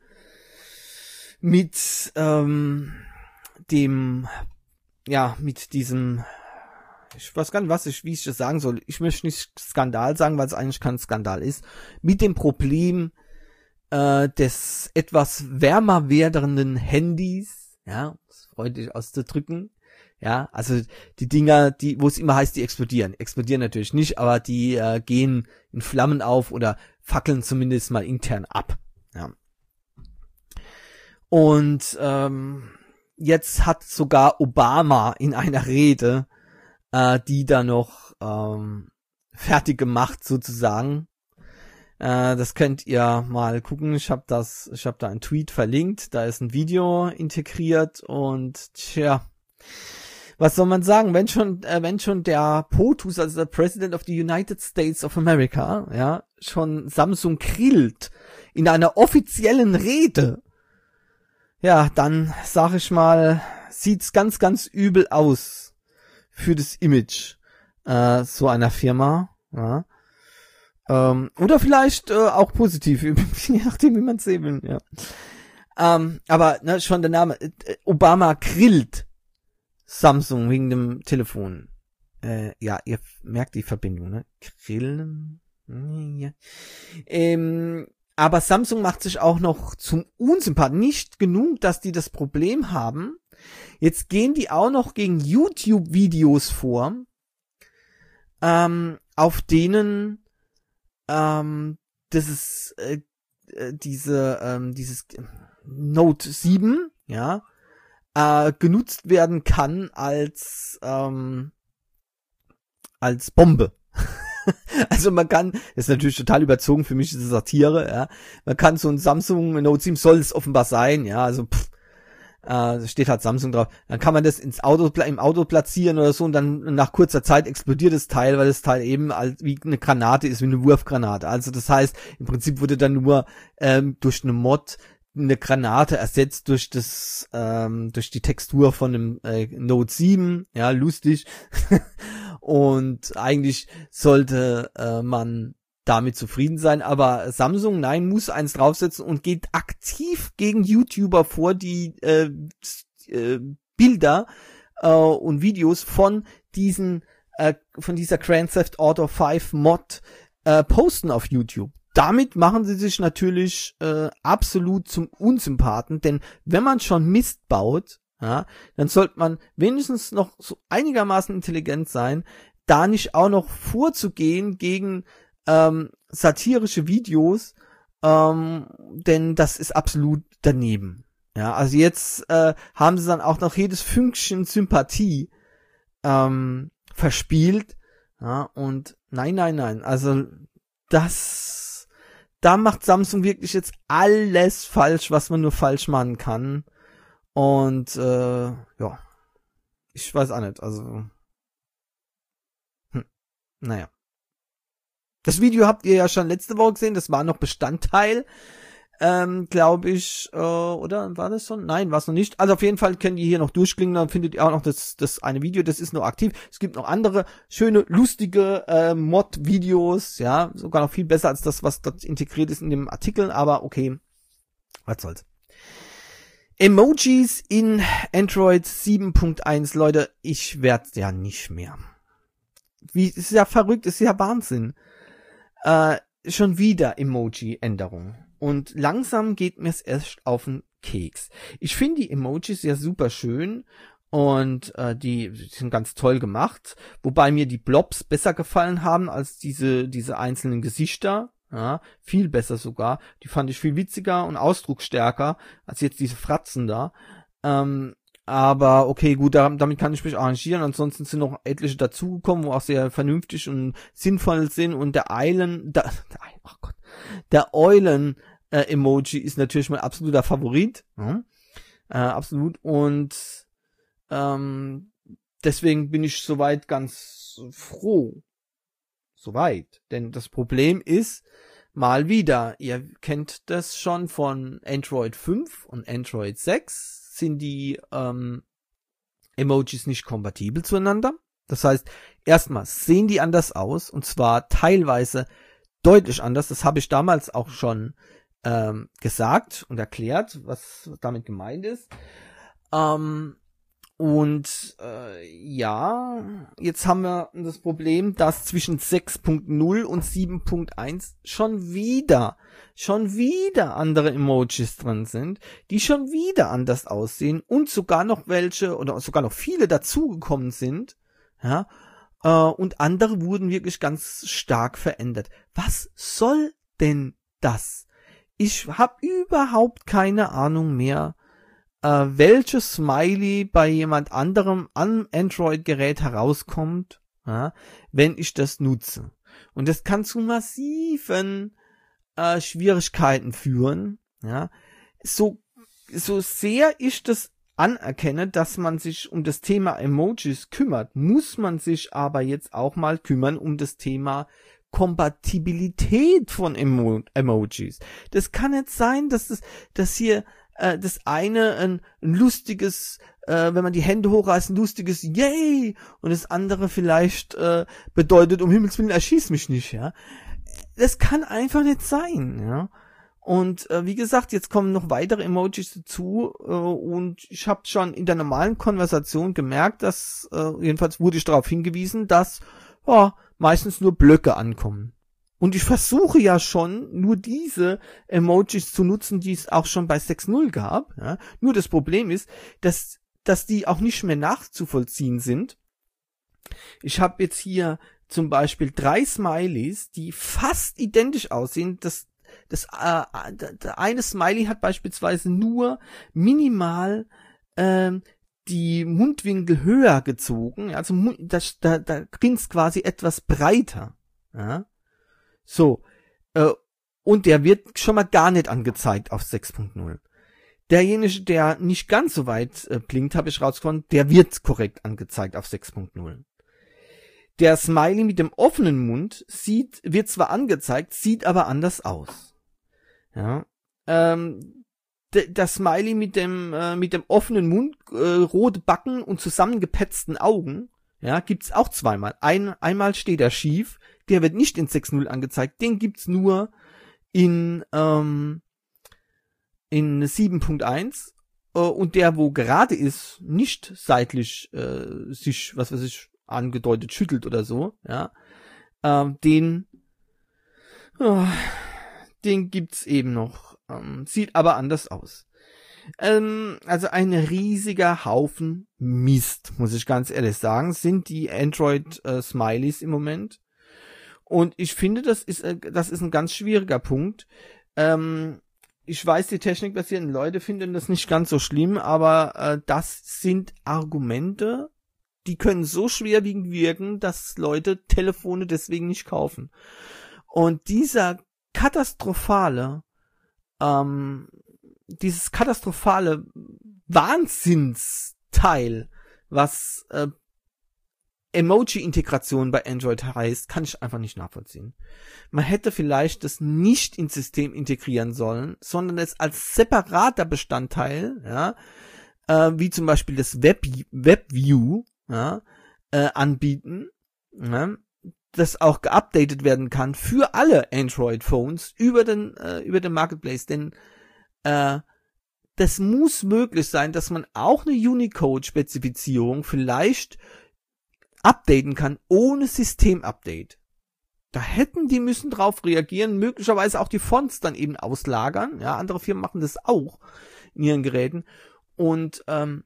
mit ähm, dem, ja, mit diesem, ich weiß gar nicht, was ich, wie ich das sagen soll. Ich möchte nicht Skandal sagen, weil es eigentlich kein Skandal ist. Mit dem Problem äh, des etwas wärmer werdenden Handys, ja, freundlich auszudrücken. Ja, also die Dinger, die, wo es immer heißt, die explodieren. Explodieren natürlich nicht, aber die äh, gehen in Flammen auf oder fackeln zumindest mal intern ab. Ja. Und ähm, jetzt hat sogar Obama in einer Rede äh, die da noch ähm, fertig gemacht sozusagen. Äh, das könnt ihr mal gucken. Ich habe das, ich habe da einen Tweet verlinkt. Da ist ein Video integriert und tja, was soll man sagen? Wenn schon, äh, wenn schon der POTUS, also der President of the United States of America, ja, schon Samsung grillt in einer offiziellen Rede. Ja, dann sag ich mal, sieht's ganz, ganz übel aus für das Image äh, so einer Firma. Ja. Ähm, oder vielleicht äh, auch positiv, je nachdem, wie man es sehen will. Ja. Ähm, aber ne, schon der Name, äh, Obama grillt Samsung wegen dem Telefon. Äh, ja, ihr merkt die Verbindung, ne? Grillen. Ja. Ähm, aber Samsung macht sich auch noch zum Unsympath. Nicht genug, dass die das Problem haben. Jetzt gehen die auch noch gegen YouTube-Videos vor, ähm, auf denen ähm, das ist äh, diese ähm, dieses Note sieben, ja, äh, genutzt werden kann als ähm, als Bombe. Also man kann, das ist natürlich total überzogen, für mich ist es Satire, ja. Man kann so ein Samsung Note sieben, soll es offenbar sein, ja, also pff, äh, steht halt Samsung drauf. Dann kann man das ins Auto, im Auto platzieren oder so und dann nach kurzer Zeit explodiert das Teil, weil das Teil eben als, wie eine Granate ist, wie eine Wurfgranate. Also das heißt, im Prinzip wurde dann nur ähm, durch eine Mod eine Granate ersetzt durch das, ähm, durch die Textur von einem äh, Note sieben, ja, lustig. Und eigentlich sollte äh, man damit zufrieden sein, aber Samsung, nein, muss eins draufsetzen und geht aktiv gegen YouTuber vor, die äh, äh, Bilder äh, und Videos von diesen, äh, von dieser Grand Theft Auto fünf Mod äh, posten auf YouTube. Damit machen sie sich natürlich äh, absolut zum Unsympathen, denn wenn man schon Mist baut, ja, dann sollte man wenigstens noch so einigermaßen intelligent sein, da nicht auch noch vorzugehen gegen ähm, satirische Videos, ähm, denn das ist absolut daneben. Ja, also jetzt äh, haben sie dann auch noch jedes Fünkchen Sympathie ähm, verspielt. Ja, und nein, nein, nein, also das, da macht Samsung wirklich jetzt alles falsch, was man nur falsch machen kann. Und äh, ja, ich weiß auch nicht, also hm, naja. Das Video habt ihr ja schon letzte Woche gesehen, das war noch Bestandteil, ähm, glaube ich, äh, oder war das schon? Nein, war es noch nicht. Also auf jeden Fall könnt ihr hier noch durchklingen, dann findet ihr auch noch das das eine Video, das ist noch aktiv. Es gibt noch andere schöne, lustige äh, Mod-Videos, ja, sogar noch viel besser als das, was dort integriert ist in dem Artikel, aber okay, was soll's. Emojis in Android sieben Punkt eins, Leute, ich werd's ja nicht mehr. Wie, ist ja verrückt, ist ja Wahnsinn. Äh, schon wieder Emoji-Änderung. Und langsam geht mir es erst auf den Keks. Ich finde die Emojis ja super schön und äh, die sind ganz toll gemacht, wobei mir die Blobs besser gefallen haben als diese diese einzelnen Gesichter. Ja, viel besser sogar. Die fand ich viel witziger und ausdrucksstärker als jetzt diese Fratzen da. Ähm, aber okay, gut, damit kann ich mich arrangieren. Ansonsten sind noch etliche dazugekommen, wo auch sehr vernünftig und sinnvoll sind. Und der Eilen, der, der, oh Gott, der Eulen-Emoji äh, ist natürlich mein absoluter Favorit. Ja, äh, absolut. Und ähm, deswegen bin ich soweit ganz froh. Soweit. Denn das Problem ist, mal wieder, ihr kennt das schon von Android fünf und Android sechs, sind die ähm, Emojis nicht kompatibel zueinander. Das heißt, erstmal sehen die anders aus und zwar teilweise deutlich anders. Das habe ich damals auch schon ähm, gesagt und erklärt, was damit gemeint ist. Ähm, Und äh, ja, jetzt haben wir das Problem, dass zwischen sechs Punkt null und sieben Punkt eins schon wieder, schon wieder andere Emojis drin sind, die schon wieder anders aussehen und sogar noch welche oder sogar noch viele dazugekommen sind, ja, äh, und andere wurden wirklich ganz stark verändert. Was soll denn das? Ich habe überhaupt keine Ahnung mehr, äh, welches Smiley bei jemand anderem am Android-Gerät herauskommt, ja, wenn ich das nutze. Und das kann zu massiven äh, Schwierigkeiten führen. Ja. So, so sehr ich das anerkenne, dass man sich um das Thema Emojis kümmert, muss man sich aber jetzt auch mal kümmern um das Thema Kompatibilität von Emo- Emojis. Das kann nicht sein, dass das, dass hier das eine ein, ein lustiges, äh, wenn man die Hände hochreißt, ein lustiges Yay und das andere vielleicht äh, bedeutet, um Himmels Willen, erschieß mich nicht, ja. Das kann einfach nicht sein, ja. Und äh, wie gesagt, jetzt kommen noch weitere Emojis dazu äh, und ich habe schon in der normalen Konversation gemerkt, dass, äh, jedenfalls wurde ich darauf hingewiesen, dass ja, meistens nur Blöcke ankommen. Und ich versuche ja schon, nur diese Emojis zu nutzen, die es auch schon bei sechs Punkt null gab. Ja. Nur das Problem ist, dass, dass die auch nicht mehr nachzuvollziehen sind. Ich habe jetzt hier zum Beispiel drei Smileys, die fast identisch aussehen. Das, das, äh, der eine Smiley hat beispielsweise nur minimal ähm, die Mundwinkel höher gezogen. Also das, da, da grinst quasi etwas breiter. Ja. So, äh, und der wird schon mal gar nicht angezeigt auf sechs Punkt null. Derjenige, der nicht ganz so weit äh, blinkt, habe ich rausgefunden, der wird korrekt angezeigt auf sechs Punkt null. Der Smiley mit dem offenen Mund sieht, wird zwar angezeigt, sieht aber anders aus. Ja, ähm, d- das Smiley mit dem äh, mit dem offenen Mund, äh, rote Backen und zusammengepetzten Augen, ja, gibt's auch zweimal. Ein, einmal steht er schief. Der wird nicht in sechs Punkt null angezeigt, den gibt's nur in ähm, in sieben Punkt eins äh, und der, wo gerade ist, nicht seitlich äh, sich, was weiß ich, angedeutet schüttelt oder so, ja, ähm, den oh, den gibt's eben noch, ähm, sieht aber anders aus. Ähm, also ein riesiger Haufen Mist, muss ich ganz ehrlich sagen, sind die Android-Smileys äh, im Moment. Und ich finde, das ist, das ist ein ganz schwieriger Punkt. Ähm, ich weiß, die technikbasierten Leute finden das nicht ganz so schlimm, aber äh, das sind Argumente, die können so schwerwiegend wirken, dass Leute Telefone deswegen nicht kaufen. Und dieser katastrophale, ähm, dieses katastrophale Wahnsinnsteil, was äh, Emoji-Integration bei Android heißt, kann ich einfach nicht nachvollziehen. Man hätte vielleicht das nicht ins System integrieren sollen, sondern es als separater Bestandteil, ja, äh, wie zum Beispiel das Web WebView, ja, äh, anbieten, ja, das auch geupdatet werden kann für alle Android-Phones über den äh, über den Marketplace, denn äh, das muss möglich sein, dass man auch eine Unicode-Spezifizierung vielleicht updaten kann ohne System-Update. Da hätten die müssen drauf reagieren, möglicherweise auch die Fonts dann eben auslagern. Ja, andere Firmen machen das auch in ihren Geräten. Und ähm,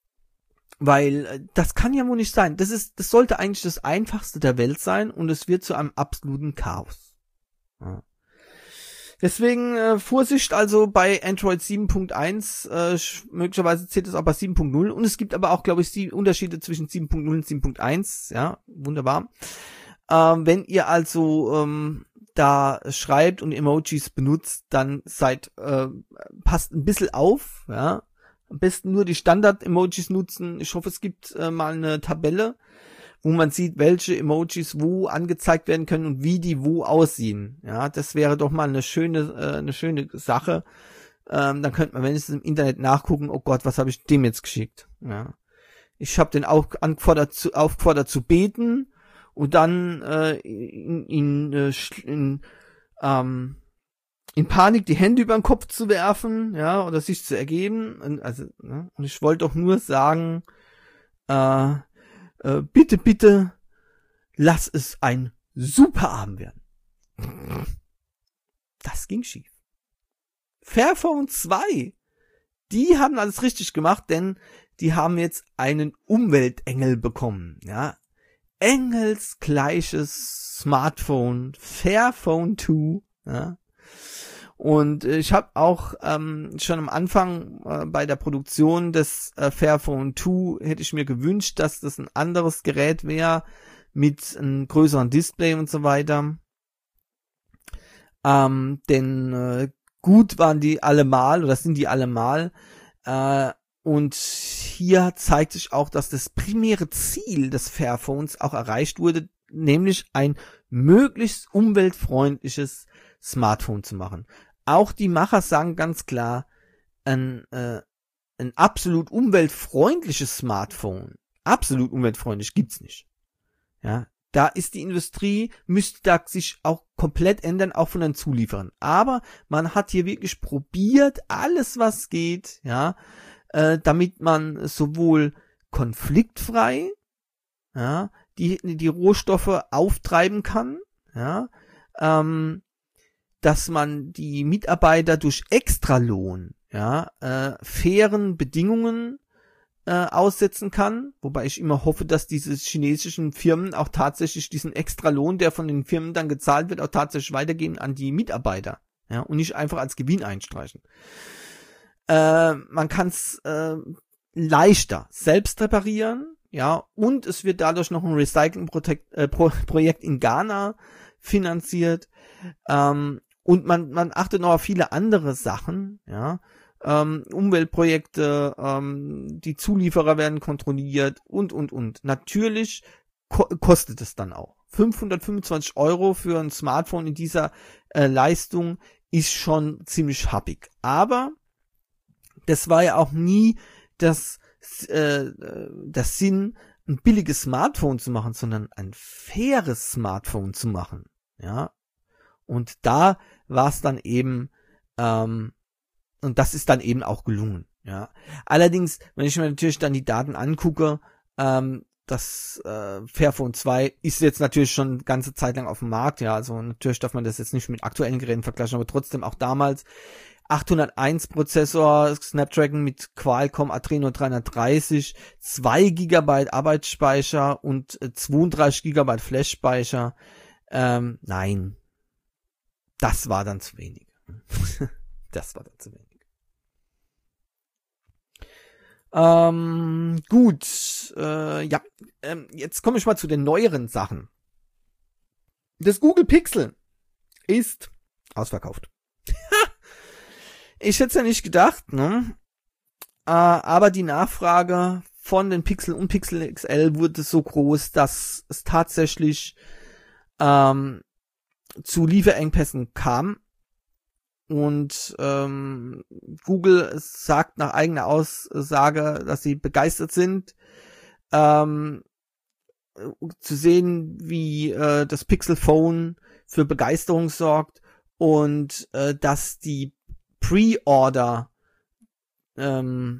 weil das kann ja wohl nicht sein. Das ist, das sollte eigentlich das Einfachste der Welt sein und es wird zu einem absoluten Chaos. Ja. Deswegen äh, Vorsicht also bei Android sieben Punkt eins, äh, möglicherweise zählt es auch bei sieben Punkt null und es gibt aber auch, glaube ich, die Unterschiede zwischen sieben Punkt null und sieben Punkt eins, ja, wunderbar. Ähm, wenn ihr also ähm, da schreibt und Emojis benutzt, dann seid, äh, passt ein bisschen auf, ja, am besten nur die Standard-Emojis nutzen. Ich hoffe, es gibt äh, mal eine Tabelle, wo man sieht, welche Emojis wo angezeigt werden können und wie die wo aussehen. Ja, das wäre doch mal eine schöne, äh, eine schöne Sache. Ähm, dann könnte man wenigstens im Internet nachgucken, oh Gott, was habe ich dem jetzt geschickt? Ja. Ich habe den auch angefordert zu, aufgefordert zu beten und dann äh, in, in, äh, in, ähm, in Panik die Hände über den Kopf zu werfen, ja, oder sich zu ergeben. Und, also, ne? Und ich wollte doch nur sagen, äh, äh, bitte, bitte, lass es ein super Abend werden. Das ging schief. Fairphone zwei, die haben alles richtig gemacht, denn die haben jetzt einen Umweltengel bekommen, ja. Engelsgleiches Smartphone, Fairphone zwei, ja. Und ich habe auch ähm, schon am Anfang äh, bei der Produktion des äh, Fairphone zwei hätte ich mir gewünscht, dass das ein anderes Gerät wäre mit einem größeren Display und so weiter. Ähm, denn äh, gut waren die allemal oder sind die allemal. Äh, und hier zeigt sich auch, dass das primäre Ziel des Fairphones auch erreicht wurde, nämlich ein möglichst umweltfreundliches Smartphone zu machen. Auch die Macher sagen ganz klar, ein, äh, ein absolut umweltfreundliches Smartphone, absolut umweltfreundlich gibt's nicht. Ja, da ist die Industrie, müsste da sich auch komplett ändern, auch von den Zulieferern. Aber man hat hier wirklich probiert, alles was geht, ja, äh, damit man sowohl konfliktfrei, ja, die, die Rohstoffe auftreiben kann, ja, ähm, dass man die Mitarbeiter durch Extralohn, ja, äh, fairen Bedingungen äh, aussetzen kann, wobei ich immer hoffe, dass diese chinesischen Firmen auch tatsächlich diesen Extralohn, der von den Firmen dann gezahlt wird, auch tatsächlich weitergeben an die Mitarbeiter, ja, und nicht einfach als Gewinn einstreichen. Äh, man kann es äh, leichter selbst reparieren, ja, und es wird dadurch noch ein Recycling-Projekt äh, Pro- Projekt in Ghana finanziert, ähm, und man, man achtet noch auf viele andere Sachen, ja, ähm, Umweltprojekte, ähm, die Zulieferer werden kontrolliert und, und, und. Natürlich ko- kostet es dann auch. fünfhundertfünfundzwanzig Euro für ein Smartphone in dieser äh, Leistung ist schon ziemlich happig. Aber das war ja auch nie das, äh, das Sinn, ein billiges Smartphone zu machen, sondern ein faires Smartphone zu machen, ja. Und da war es dann eben, ähm, und das ist dann eben auch gelungen, ja. Allerdings, wenn ich mir natürlich dann die Daten angucke, ähm, das äh, Fairphone zwei ist jetzt natürlich schon eine ganze Zeit lang auf dem Markt, ja, also natürlich darf man das jetzt nicht mit aktuellen Geräten vergleichen, aber trotzdem auch damals achthunderteins Prozessor, Snapdragon mit Qualcomm Adreno dreihundertdreißig, zwei Gigabyte Arbeitsspeicher und äh, zweiunddreißig Gigabyte Flashspeicher, ähm, nein. Das war dann zu wenig. Das war dann zu wenig. Ähm, gut, äh, ja, ähm, jetzt komme ich mal zu den neueren Sachen. Das Google Pixel ist ausverkauft. Ich hätte es ja nicht gedacht, ne? Äh, aber die Nachfrage von den Pixel und Pixel X L wurde so groß, dass es tatsächlich ähm, zu Lieferengpässen kam. Und ähm, Google sagt nach eigener Aussage, dass sie begeistert sind, ähm, zu sehen, wie äh, das Pixel Phone für Begeisterung sorgt und äh, dass die Pre-Order ähm,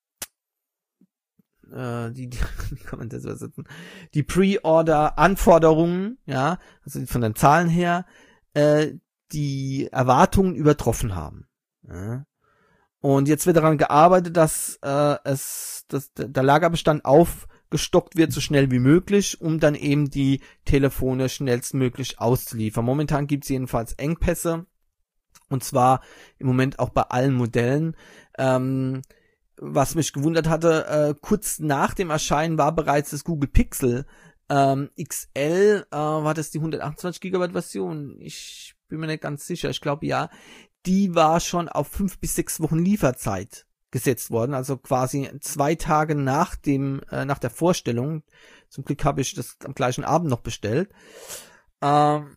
äh, die, die wie kann man das übersetzen? Die Pre-Order-Anforderungen, ja, also von den Zahlen her, äh, die Erwartungen übertroffen haben. Ja. Und jetzt wird daran gearbeitet, dass äh, es, dass der Lagerbestand aufgestockt wird, so schnell wie möglich, um dann eben die Telefone schnellstmöglich auszuliefern. Momentan gibt es jedenfalls Engpässe, und zwar im Moment auch bei allen Modellen. Ähm, was mich gewundert hatte, äh, kurz nach dem Erscheinen war bereits das Google Pixel ähm, X L, äh, war das die hundertachtundzwanzig Gigabyte Version? Ich bin mir nicht ganz sicher, ich glaube ja. Die war schon auf fünf bis sechs Wochen Lieferzeit gesetzt worden, also quasi zwei Tage nach dem äh, nach der Vorstellung. Zum Glück habe ich das am gleichen Abend noch bestellt. Ähm,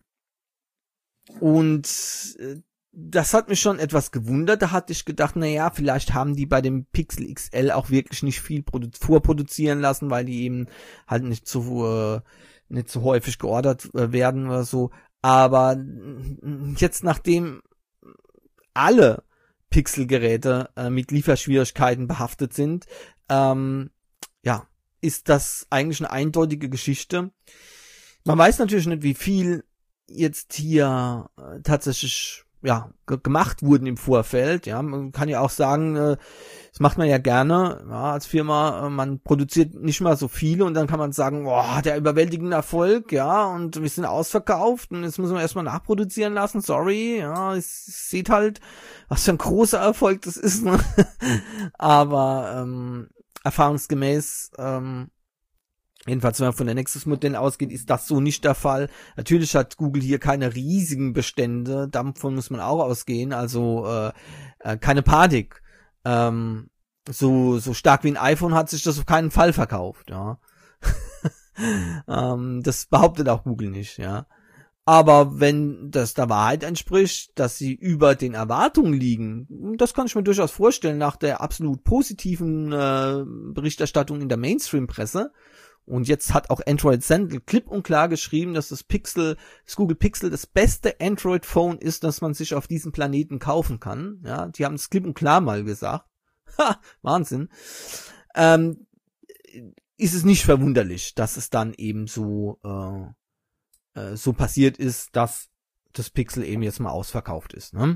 und äh, das hat mich schon etwas gewundert. Da hatte ich gedacht, na ja, vielleicht haben die bei dem Pixel X L auch wirklich nicht viel produ- vorproduzieren lassen, weil die eben halt nicht so äh, nicht so häufig geordert äh, werden oder so. Aber jetzt, nachdem alle Pixel-Geräte äh, mit Lieferschwierigkeiten behaftet sind, ähm, ja, ist das eigentlich eine eindeutige Geschichte. Man weiß natürlich nicht, wie viel jetzt hier äh, tatsächlich ja g- gemacht wurden im Vorfeld. Ja, man kann ja auch sagen, äh, das macht man ja gerne, ja, als Firma. Äh, man produziert nicht mal so viele und dann kann man sagen, boah, der überwältigende Erfolg, ja, und wir sind ausverkauft und jetzt müssen wir erstmal nachproduzieren lassen. Sorry, ja, es sieht halt, was für ein großer Erfolg das ist. Ne? Aber ähm, erfahrungsgemäß ähm, jedenfalls, wenn man von der Nexus-Modell ausgeht, ist das so nicht der Fall. Natürlich hat Google hier keine riesigen Bestände, davon muss man auch ausgehen, also äh, äh, keine Panik. Ähm, so so stark wie ein iPhone hat sich das auf keinen Fall verkauft, ja. ähm, das behauptet auch Google nicht, ja. Aber wenn das der Wahrheit entspricht, dass sie über den Erwartungen liegen, das kann ich mir durchaus vorstellen nach der absolut positiven äh, Berichterstattung in der Mainstream-Presse. Und jetzt hat auch Android Central klipp und klar geschrieben, dass das Pixel, das Google Pixel das beste Android-Phone ist, das man sich auf diesem Planeten kaufen kann. Ja, die haben es klipp und klar mal gesagt. Ha, Wahnsinn. Ähm, ist es nicht verwunderlich, dass es dann eben so, äh, äh, so passiert ist, dass das Pixel eben jetzt mal ausverkauft ist, ne?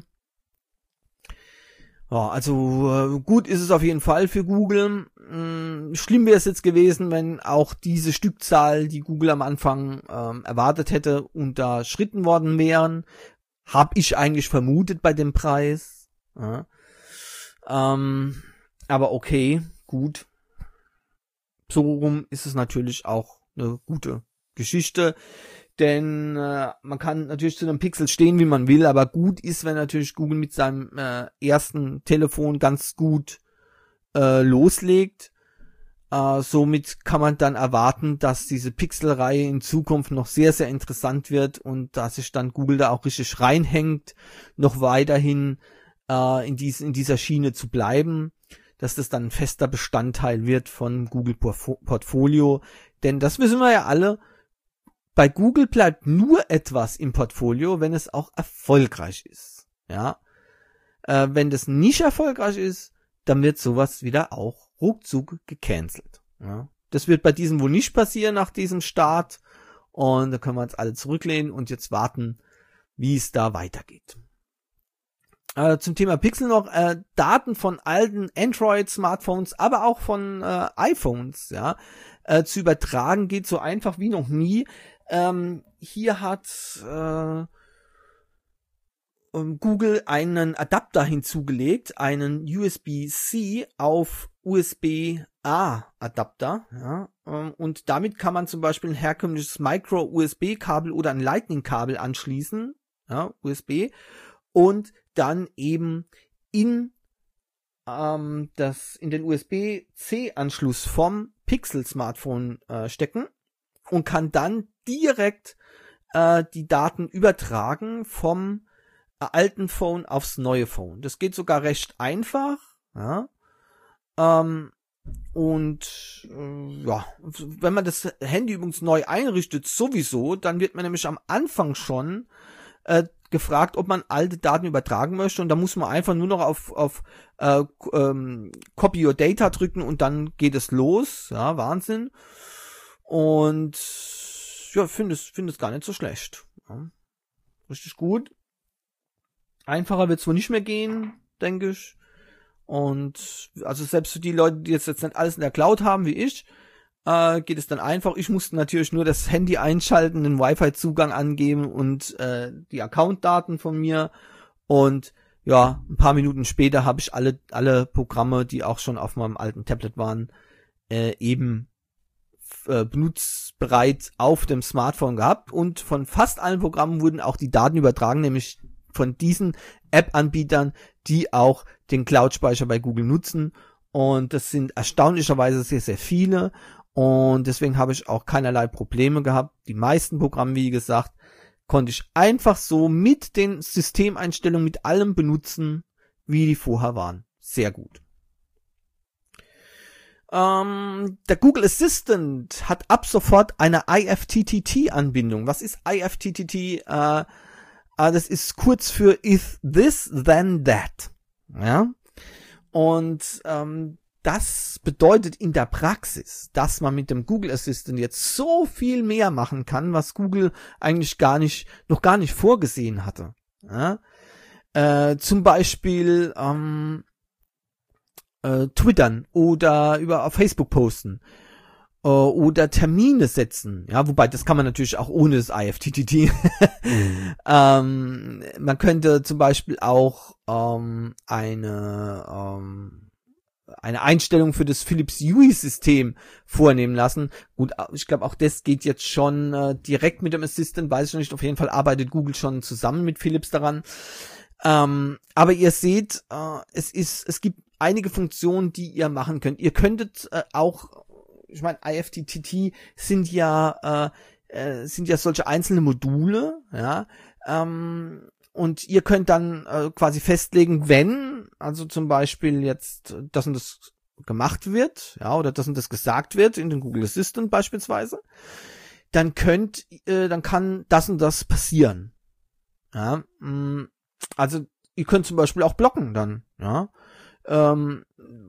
Ja, also äh, gut ist es auf jeden Fall für Google. Hm, schlimm wäre es jetzt gewesen, wenn auch diese Stückzahl, die Google am Anfang ähm, erwartet hätte, unterschritten worden wären. Hab ich eigentlich vermutet bei dem Preis. Ja. Ähm, aber okay, gut. So rum ist es natürlich auch eine gute Geschichte. Denn äh, man kann natürlich zu einem Pixel stehen, wie man will, aber gut ist, wenn natürlich Google mit seinem äh, ersten Telefon ganz gut äh, loslegt. Äh, somit kann man dann erwarten, dass diese Pixel-Reihe in Zukunft noch sehr, sehr interessant wird und dass sich dann Google da auch richtig reinhängt, noch weiterhin äh, in, dies, in dieser Schiene zu bleiben, dass das dann ein fester Bestandteil wird von Google Portfolio. Denn das wissen wir ja alle, bei Google bleibt nur etwas im Portfolio, wenn es auch erfolgreich ist. Ja, äh, wenn das nicht erfolgreich ist, dann wird sowas wieder auch ruckzuck gecancelt. Ja, das wird bei diesem wohl nicht passieren nach diesem Start. Und da können wir uns alle zurücklehnen und jetzt warten, wie es da weitergeht. Äh, zum Thema Pixel noch, äh, Daten von alten Android-Smartphones, aber auch von äh, iPhones, ja, äh, zu übertragen geht so einfach wie noch nie. Ähm, hier hat äh, Google einen Adapter hinzugelegt, einen U S B C auf U S B-A Adapter, ja, und damit kann man zum Beispiel ein herkömmliches Micro-U S B-Kabel oder ein Lightning-Kabel anschließen, ja, U S B, und dann eben in ähm, das in den U S B-C-Anschluss vom Pixel-Smartphone äh, stecken und kann dann direkt äh, die Daten übertragen vom äh, alten Phone aufs neue Phone. Das geht sogar recht einfach, ja. Ähm, und äh, ja, wenn man das Handy übrigens neu einrichtet, sowieso, dann wird man nämlich am Anfang schon äh, gefragt, ob man alte Daten übertragen möchte, und da muss man einfach nur noch auf auf äh, ähm, Copy Your Data drücken und dann geht es los. Ja, Wahnsinn. Und ja, finde es finde es gar nicht so schlecht. Ja. Richtig gut. Einfacher wird es wohl nicht mehr gehen, denke ich. Und also selbst für die Leute, die jetzt, jetzt nicht alles in der Cloud haben, wie ich, äh, geht es dann einfach. Ich musste natürlich nur das Handy einschalten, den Wi-Fi-Zugang angeben und äh, die Accountdaten von mir. Und ja, ein paar Minuten später habe ich alle alle Programme, die auch schon auf meinem alten Tablet waren, äh, eben äh, benutzbereit auf dem Smartphone gehabt. Und von fast allen Programmen wurden auch die Daten übertragen, nämlich von diesen App-Anbietern, die auch den Cloud-Speicher bei Google nutzen. Und das sind erstaunlicherweise sehr, sehr viele. Und deswegen habe ich auch keinerlei Probleme gehabt. Die meisten Programme, wie gesagt, konnte ich einfach so mit den Systemeinstellungen, mit allem benutzen, wie die vorher waren. Sehr gut. Ähm, der Google Assistant hat ab sofort eine I F T T T-Anbindung. Was ist I F T T T? Äh, das ist kurz für If This Then That. Ja. Und ähm, das bedeutet in der Praxis, dass man mit dem Google Assistant jetzt so viel mehr machen kann, was Google eigentlich gar nicht, noch gar nicht vorgesehen hatte. Ja? Äh, zum Beispiel ähm, äh, twittern oder über auf Facebook posten äh, oder Termine setzen. Ja, wobei das kann man natürlich auch ohne das I F T T T. mhm. ähm, man könnte zum Beispiel auch ähm, eine ähm, eine Einstellung für das Philips Hue-System vornehmen lassen. Gut, ich glaube, auch das geht jetzt schon äh, direkt mit dem Assistant, weiß ich noch nicht. Auf jeden Fall arbeitet Google schon zusammen mit Philips daran. Ähm, aber ihr seht, äh, es ist, es gibt einige Funktionen, die ihr machen könnt. Ihr könntet äh, auch, ich meine, I F T T T sind ja, äh, äh, sind ja solche einzelne Module, ja, ähm, und ihr könnt dann äh, quasi festlegen, wenn, also zum Beispiel jetzt das und das gemacht wird, ja, oder das und das gesagt wird in den Google Assistant beispielsweise, dann könnt, äh, dann kann das und das passieren. Ja, mh, also ihr könnt zum Beispiel auch blocken dann, ja, ähm,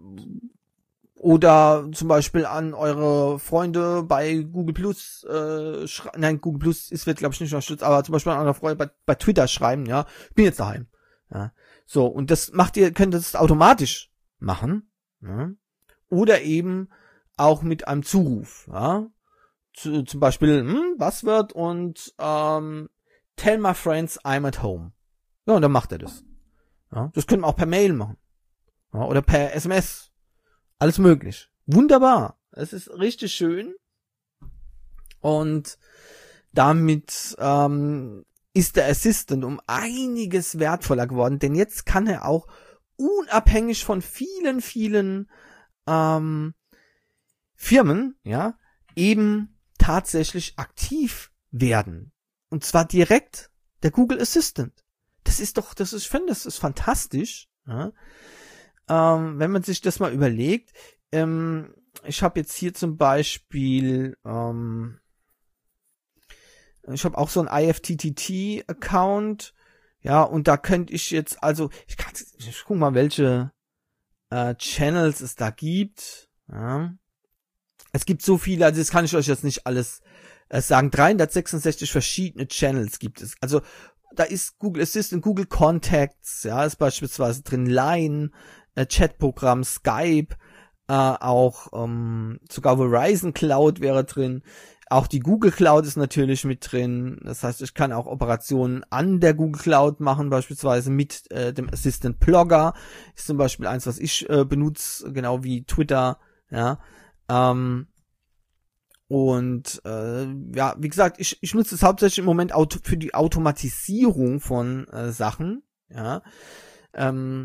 oder zum Beispiel an eure Freunde bei Google Plus, äh, nein, Google Plus ist wird glaube ich nicht unterstützt, aber zum Beispiel an eure Freunde bei, bei Twitter schreiben, ja, ich bin jetzt daheim, ja, so, und das macht ihr, könnt das automatisch machen, ja, oder eben auch mit einem Zuruf, ja, Zu, zum Beispiel, hm, Buzzword und ähm, tell my friends I'm at home, ja, und dann macht er das, ja, das können wir auch per Mail machen, ja, oder per S M S. Alles möglich. Wunderbar. Es ist richtig schön. Und damit ähm, ist der Assistant um einiges wertvoller geworden, denn jetzt kann er auch unabhängig von vielen, vielen ähm, Firmen, ja, eben tatsächlich aktiv werden. Und zwar direkt der Google Assistant. Das ist doch, das ist, ich finde, das ist fantastisch, ja. Ähm, wenn man sich das mal überlegt, ähm, ich habe jetzt hier zum Beispiel, ähm, ich habe auch so einen I F T T T-Account, ja, und da könnte ich jetzt, also, ich kann, ich guck mal, welche äh, Channels es da gibt, ja. Es gibt so viele, also das kann ich euch jetzt nicht alles äh, sagen, dreihundertsechsundsechzig verschiedene Channels gibt es, also da ist Google Assistant, Google Contacts, ja, ist beispielsweise drin, Line, äh, Chatprogramm, Skype, äh, auch ähm, sogar Verizon Cloud wäre drin. Auch die Google Cloud ist natürlich mit drin. Das heißt, ich kann auch Operationen an der Google Cloud machen, beispielsweise mit äh, dem Assistant Blogger. Ist zum Beispiel eins, was ich äh, benutze, genau wie Twitter. Ja. Ähm, und äh, ja, wie gesagt, ich, ich nutze es hauptsächlich im Moment auto- für die Automatisierung von äh, Sachen. Ja. Ähm,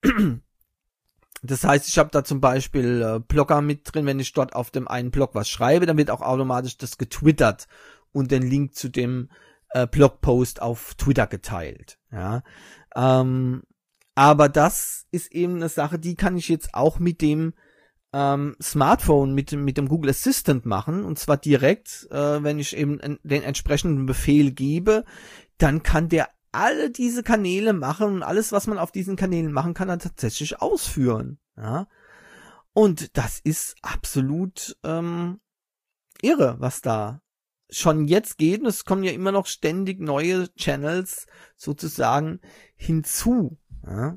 Das heißt, ich habe da zum Beispiel äh, Blogger mit drin, wenn ich dort auf dem einen Blog was schreibe, dann wird auch automatisch das getwittert und den Link zu dem äh, Blogpost auf Twitter geteilt. Ja, ähm, aber das ist eben eine Sache, die kann ich jetzt auch mit dem ähm, Smartphone, mit dem mit dem Google Assistant machen, und zwar direkt, äh, wenn ich eben den entsprechenden Befehl gebe, dann kann der alle diese Kanäle machen und alles, was man auf diesen Kanälen machen kann, dann tatsächlich ausführen. Ja. Und das ist absolut ähm, irre, was da schon jetzt geht. Und es kommen ja immer noch ständig neue Channels sozusagen hinzu. Ja.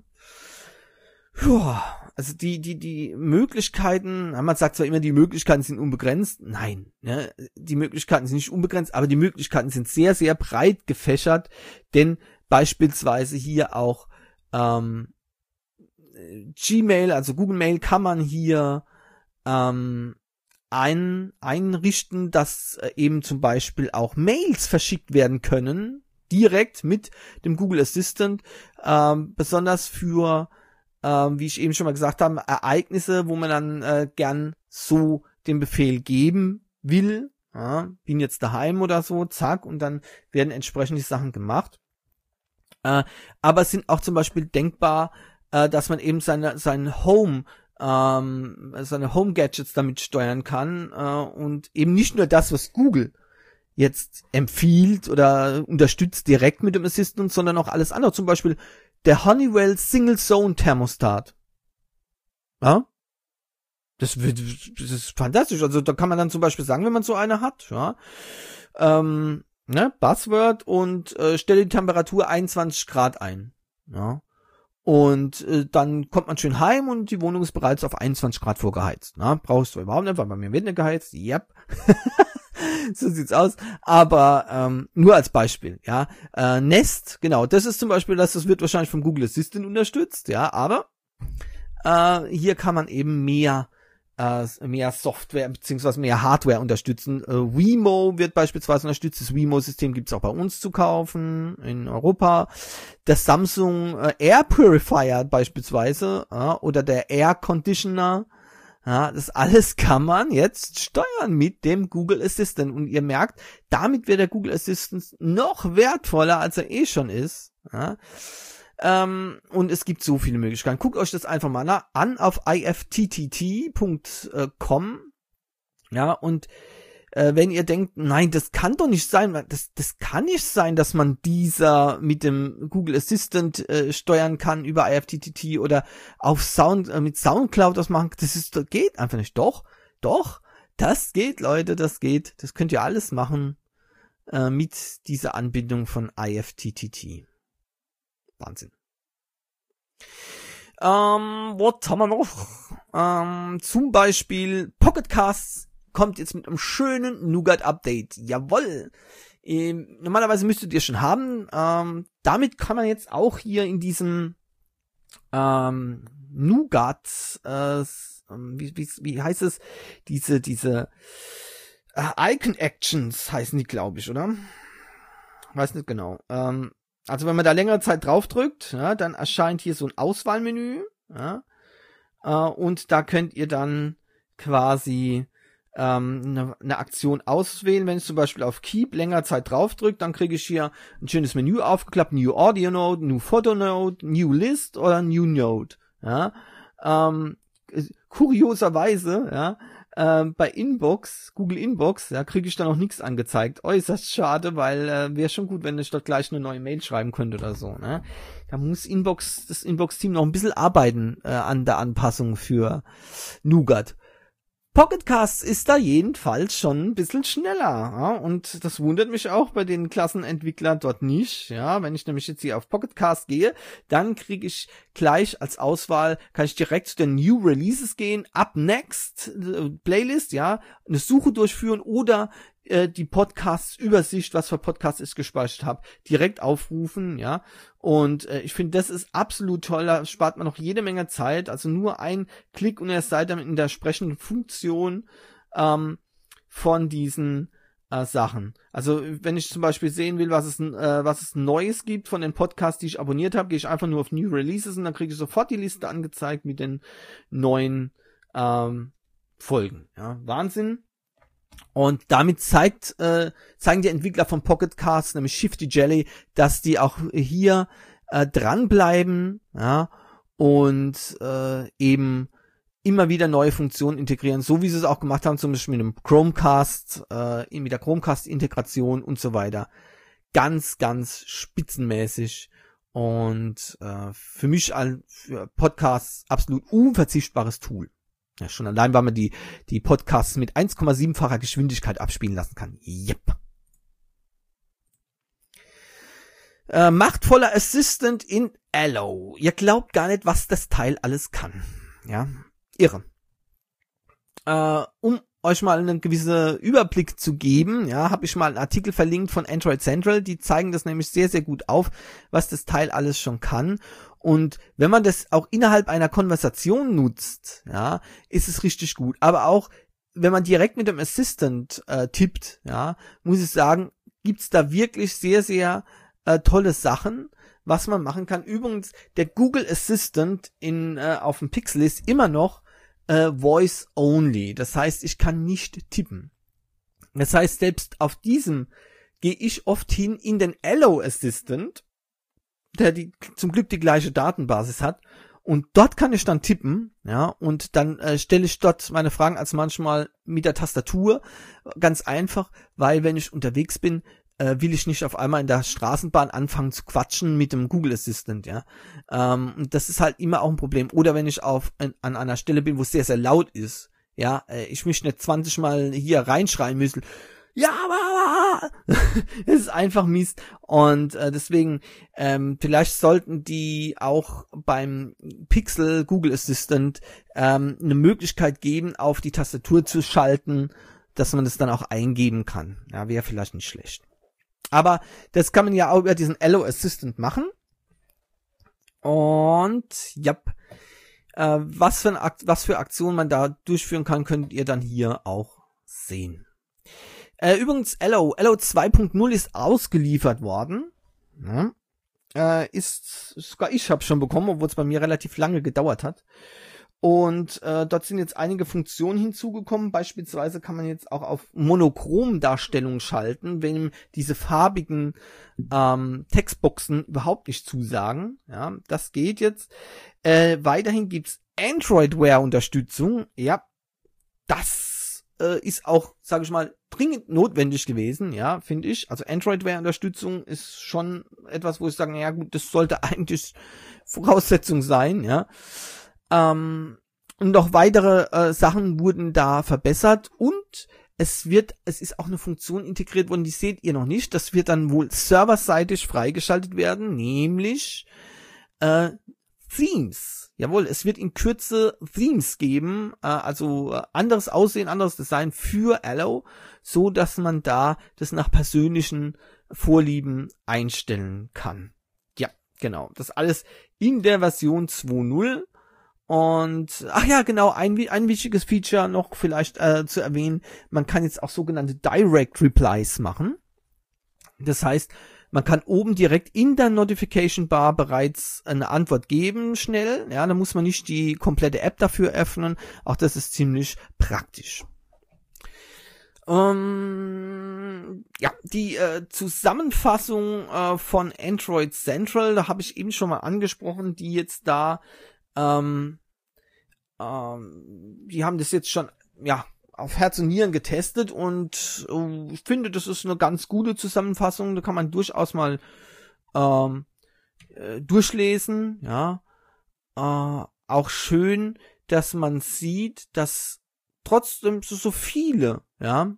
Puh, also die die die Möglichkeiten, man sagt zwar immer, die Möglichkeiten sind unbegrenzt. Nein, ne, die Möglichkeiten sind nicht unbegrenzt, aber die Möglichkeiten sind sehr, sehr breit gefächert, denn beispielsweise hier auch ähm, Gmail, also Google Mail, kann man hier ähm, ein, einrichten, dass äh, eben zum Beispiel auch Mails verschickt werden können, direkt mit dem Google Assistant, ähm, besonders für Ähm, wie ich eben schon mal gesagt habe, Ereignisse, wo man dann äh, gern so den Befehl geben will. Ja, bin jetzt daheim oder so, zack, und dann werden entsprechend die Sachen gemacht. Äh, aber es sind auch zum Beispiel denkbar, äh, dass man eben seine seinen Home, ähm, seine Home Gadgets damit steuern kann äh, und eben nicht nur das, was Google jetzt empfiehlt oder unterstützt direkt mit dem Assistant, sondern auch alles andere. Zum Beispiel der Honeywell Single Zone Thermostat. Ja? Das, wird, das ist fantastisch. Also da kann man dann zum Beispiel sagen, wenn man so eine hat, ja, ähm, ne, Buzzword und äh, stelle die Temperatur einundzwanzig Grad ein. Ja. Und äh, dann kommt man schön heim und die Wohnung ist bereits auf einundzwanzig Grad vorgeheizt. Na, brauchst du überhaupt nicht, weil bei mir wird nicht geheizt. Yep. So sieht's aus. Aber ähm, nur als Beispiel, ja. Äh, Nest, genau, das ist zum Beispiel, das, das wird wahrscheinlich vom Google Assistant unterstützt, ja, aber äh, hier kann man eben mehr äh, mehr Software beziehungsweise mehr Hardware unterstützen. Äh, Wemo wird beispielsweise unterstützt. Das Wemo-System gibt's auch bei uns zu kaufen in Europa. Der Samsung äh, Air Purifier beispielsweise äh, oder der Air Conditioner. Ja, das alles kann man jetzt steuern mit dem Google Assistant. Und ihr merkt, damit wird der Google Assistant noch wertvoller, als er eh schon ist. Ja. Ähm, und es gibt so viele Möglichkeiten. Guckt euch das einfach mal an auf i f t t t punkt com. Ja, und äh, wenn ihr denkt, nein, das kann doch nicht sein, das, das kann nicht sein, dass man dieser mit dem Google Assistant äh, steuern kann über i f t t t oder auf Sound, äh, mit Soundcloud das machen, das ist, das geht einfach nicht. Doch, doch, das geht, Leute, das geht. Das könnt ihr alles machen äh, mit dieser Anbindung von i f t t t. Wahnsinn. Ähm, was haben wir noch? Ähm, zum Beispiel Pocket Casts kommt jetzt mit einem schönen Nougat-Update. Jawohl. Ähm, normalerweise müsstet ihr schon haben. Ähm, damit kann man jetzt auch hier in diesem ähm, Nougat, äh, wie, wie, wie heißt es? Diese, diese äh, Icon-Actions heißen die, glaube ich, oder? Weiß nicht genau. Ähm, Also wenn man da längere Zeit draufdrückt, ja, dann erscheint hier so ein Auswahlmenü, ja, äh, und da könnt ihr dann quasi ähm, eine, eine Aktion auswählen. Wenn ich zum Beispiel auf Keep länger Zeit draufdrückt, dann kriege ich hier ein schönes Menü aufgeklappt, New Audio Node, New Photo Node, New List oder New Node. Ja, ähm, kurioserweise, ja, äh, bei Inbox, Google Inbox, ja, kriege ich da noch nichts angezeigt. Äußerst schade, weil äh, wäre schon gut, wenn ich dort gleich eine neue Mail schreiben könnte oder so. Ne? Da muss Inbox, das Inbox-Team noch ein bisschen arbeiten äh, an der Anpassung für Nougat. Pocket Casts ist da jedenfalls schon ein bisschen schneller, ja, und das wundert mich auch bei den Klassenentwicklern dort nicht, ja, wenn ich nämlich jetzt hier auf Pocket Cast gehe, dann kriege ich gleich als Auswahl, kann ich direkt zu den New Releases gehen, Up Next, äh, Playlist, ja, eine Suche durchführen oder äh, die Podcasts-Übersicht, was für Podcasts ich gespeichert habe, direkt aufrufen, ja. Und äh, ich finde, das ist absolut toll, da spart man noch jede Menge Zeit, also nur ein Klick und ihr seid dann in der sprechenden Funktion ähm, von diesen äh, Sachen. Also wenn ich zum Beispiel sehen will, was es, äh, was es Neues gibt von den Podcasts, die ich abonniert habe, gehe ich einfach nur auf New Releases und dann kriege ich sofort die Liste angezeigt mit den neuen ähm, Folgen. Ja, Wahnsinn. Und damit zeigt, äh, zeigen die Entwickler von Pocket Casts, nämlich Shifty Jelly, dass die auch hier äh, dranbleiben, ja, und äh, eben immer wieder neue Funktionen integrieren, so wie sie es auch gemacht haben, zum Beispiel mit dem Chromecast, äh, mit der Chromecast-Integration und so weiter. Ganz, ganz spitzenmäßig und äh, für mich ein für Podcasts absolut unverzichtbares Tool. Ja, schon allein, weil man die, die Podcasts mit eins Komma sieben-facher Geschwindigkeit abspielen lassen kann. Yep. Äh, machtvoller Assistant in Allo. Ihr glaubt gar nicht, was das Teil alles kann. Ja, irre. Äh, um euch mal einen gewissen Überblick zu geben, ja, habe ich mal einen Artikel verlinkt von Android Central, die zeigen das nämlich sehr, sehr gut auf, was das Teil alles schon kann. Und wenn man das auch innerhalb einer Konversation nutzt, ja, ist es richtig gut. Aber auch, wenn man direkt mit dem Assistant äh, tippt, ja, muss ich sagen, gibt's da wirklich sehr, sehr äh, tolle Sachen, was man machen kann. Übrigens, der Google Assistant in äh, auf dem Pixel ist immer noch äh, Voice Only. Das heißt, ich kann nicht tippen. Das heißt, selbst auf diesem gehe ich oft hin in den Allo Assistant, der die zum Glück die gleiche Datenbasis hat, und dort kann ich dann tippen, ja, und dann äh, stelle ich dort meine Fragen als manchmal mit der Tastatur, ganz einfach, weil wenn ich unterwegs bin, äh, will ich nicht auf einmal in der Straßenbahn anfangen zu quatschen mit dem Google Assistant, ja, ähm, und das ist halt immer auch ein Problem. Oder wenn ich auf an, an einer Stelle bin, wo es sehr, sehr laut ist, ja, äh, ich mich nicht zwanzig Mal hier reinschreien müssen, ja, aber es ist einfach Mist. Und äh, deswegen, ähm, vielleicht sollten die auch beim Pixel Google Assistant ähm, eine Möglichkeit geben, auf die Tastatur zu schalten, dass man das dann auch eingeben kann. Ja, wäre vielleicht nicht schlecht. Aber das kann man ja auch über diesen Allo Assistant machen. Und ja, äh, was für eine, was für Aktionen man da durchführen kann, könnt ihr dann hier auch sehen. Äh, übrigens, Allo, Allo zwei Punkt null ist ausgeliefert worden. Ja. Äh, ist, sogar ich habe schon bekommen, obwohl es bei mir relativ lange gedauert hat. Und äh, dort sind jetzt einige Funktionen hinzugekommen. Beispielsweise kann man jetzt auch auf Monochrom-Darstellung schalten, wenn diese farbigen ähm, Textboxen überhaupt nicht zusagen. Ja, das geht jetzt. Äh, weiterhin gibt's Android-Wear-Unterstützung. Ja, das äh, ist auch, sage ich mal, dringend notwendig gewesen, ja, finde ich. Also Android-Wear-Unterstützung ist schon etwas, wo ich sage, ja gut, das sollte eigentlich Voraussetzung sein, ja. Ähm, und noch weitere äh, Sachen wurden da verbessert und es wird, es ist auch eine Funktion integriert worden, die seht ihr noch nicht. Das wird dann wohl serverseitig freigeschaltet werden, nämlich äh, Themes. Jawohl, es wird in Kürze Themes geben, äh, also äh, anderes Aussehen, anderes Design für Allo, so dass man da das nach persönlichen Vorlieben einstellen kann. Ja, genau, das alles in der Version zwei Punkt null. Und, ach ja, genau, ein, ein wichtiges Feature noch vielleicht äh, zu erwähnen, man kann jetzt auch sogenannte Direct Replies machen. Das heißt, man kann oben direkt in der Notification Bar bereits eine Antwort geben, schnell. Ja, da muss man nicht die komplette App dafür öffnen. Auch das ist ziemlich praktisch. Ähm, ja, die äh, Zusammenfassung äh, von Android Central, da habe ich eben schon mal angesprochen, die jetzt da, ähm, ähm, die haben das jetzt schon, ja, auf Herz und Nieren getestet und äh, ich finde, das ist eine ganz gute Zusammenfassung. Da kann man durchaus mal ähm, äh, durchlesen, ja. Äh, auch schön, dass man sieht, dass trotzdem so, so viele, ja,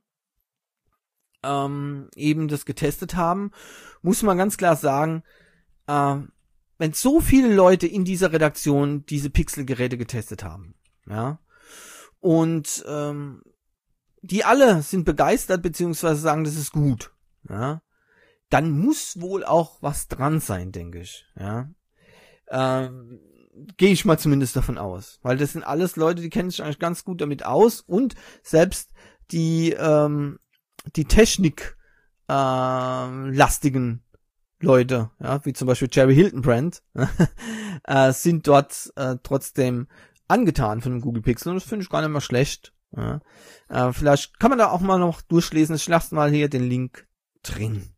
ähm, eben das getestet haben. Muss man ganz klar sagen, äh, wenn so viele Leute in dieser Redaktion diese Pixel-Geräte getestet haben, ja, und ähm, die alle sind begeistert, beziehungsweise sagen, das ist gut, ja, dann muss wohl auch was dran sein, denke ich, ja. Ähm, gehe ich mal zumindest davon aus, weil das sind alles Leute, die kennen sich eigentlich ganz gut damit aus und selbst die ähm, die Technik ähm, lastigen Leute, ja, wie zum Beispiel Jerry Hildenbrand, äh, sind dort äh, trotzdem angetan von dem Google Pixel und das finde ich gar nicht mal schlecht. Ja. Äh, vielleicht kann man da auch mal noch durchlesen. Ich lasse mal hier den Link drin.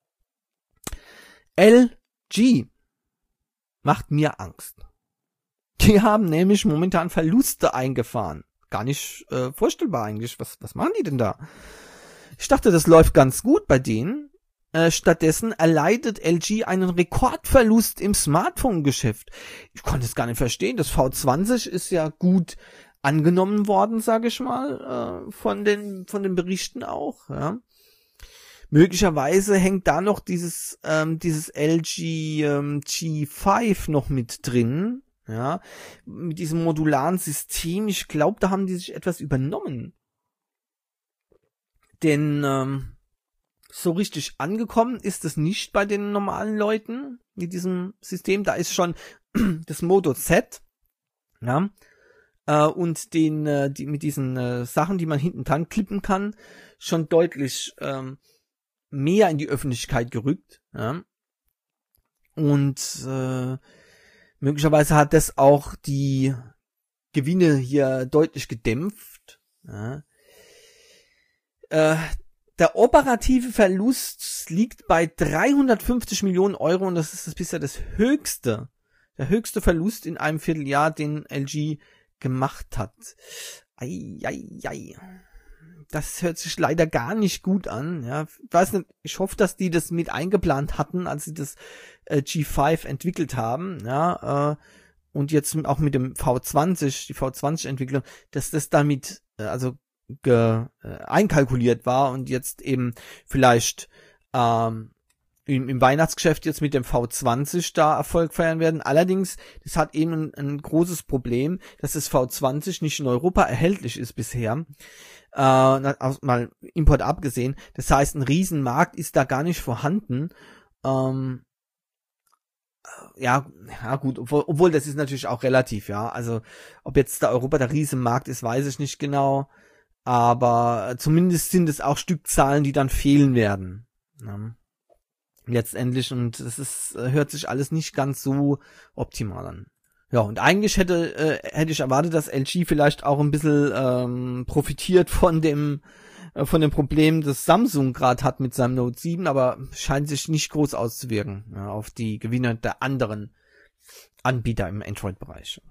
L G macht mir Angst. Die haben nämlich momentan Verluste eingefahren. Gar nicht äh, vorstellbar eigentlich. Was, was machen die denn da? Ich dachte, das läuft ganz gut bei denen. Äh, stattdessen erleidet L G einen Rekordverlust im Smartphone-Geschäft. Ich konnte es gar nicht verstehen. Das V zwanzig ist ja gut angenommen worden, sage ich mal, äh, von den von den Berichten auch. Ja. Möglicherweise hängt da noch dieses ähm, dieses L G ähm, G fünf noch mit drin. Ja, mit diesem modularen System, ich glaube, da haben die sich etwas übernommen. Denn ähm, so richtig angekommen ist es nicht bei den normalen Leuten mit diesem System. Da ist schon das Moto Z, ja, äh, und den äh, die mit diesen äh, Sachen, die man hinten dran klippen kann, schon deutlich ähm, mehr in die Öffentlichkeit gerückt. Ja. Und äh, möglicherweise hat das auch die Gewinne hier deutlich gedämpft. Ja. Äh, der operative Verlust liegt bei dreihundertfünfzig Millionen Euro und das ist das bisher das höchste, der höchste Verlust in einem Vierteljahr, den L G gemacht hat. Ei, ei, ei. Das hört sich leider gar nicht gut an. Ja, ich weiß nicht, ich hoffe, dass die das mit eingeplant hatten, als sie das äh, G fünf entwickelt haben. Ja, äh, und jetzt auch mit dem V zwanzig, die V zwanzig Entwicklung, dass das damit äh, also ge, äh, einkalkuliert war und jetzt eben vielleicht ähm, im, im Weihnachtsgeschäft jetzt mit dem V zwanzig da Erfolg feiern werden. Allerdings, das hat eben ein, ein großes Problem, dass das V zwanzig nicht in Europa erhältlich ist bisher. Äh, mal Import abgesehen. Das heißt, ein Riesenmarkt ist da gar nicht vorhanden. Ähm, ja, ja gut, obwohl, obwohl das ist natürlich auch relativ, ja. Also ob jetzt da Europa der Riesenmarkt ist, weiß ich nicht genau. Aber zumindest sind es auch Stückzahlen, die dann fehlen werden. Ja. Letztendlich, und das ist, hört sich alles nicht ganz so optimal an. Ja, und eigentlich hätte äh, hätte ich erwartet, dass L G vielleicht auch ein bisschen ähm, profitiert von dem äh, von dem Problem, das Samsung gerade hat mit seinem Note sieben, aber scheint sich nicht groß auszuwirken, ja, auf die Gewinner der anderen Anbieter im Android-Bereich.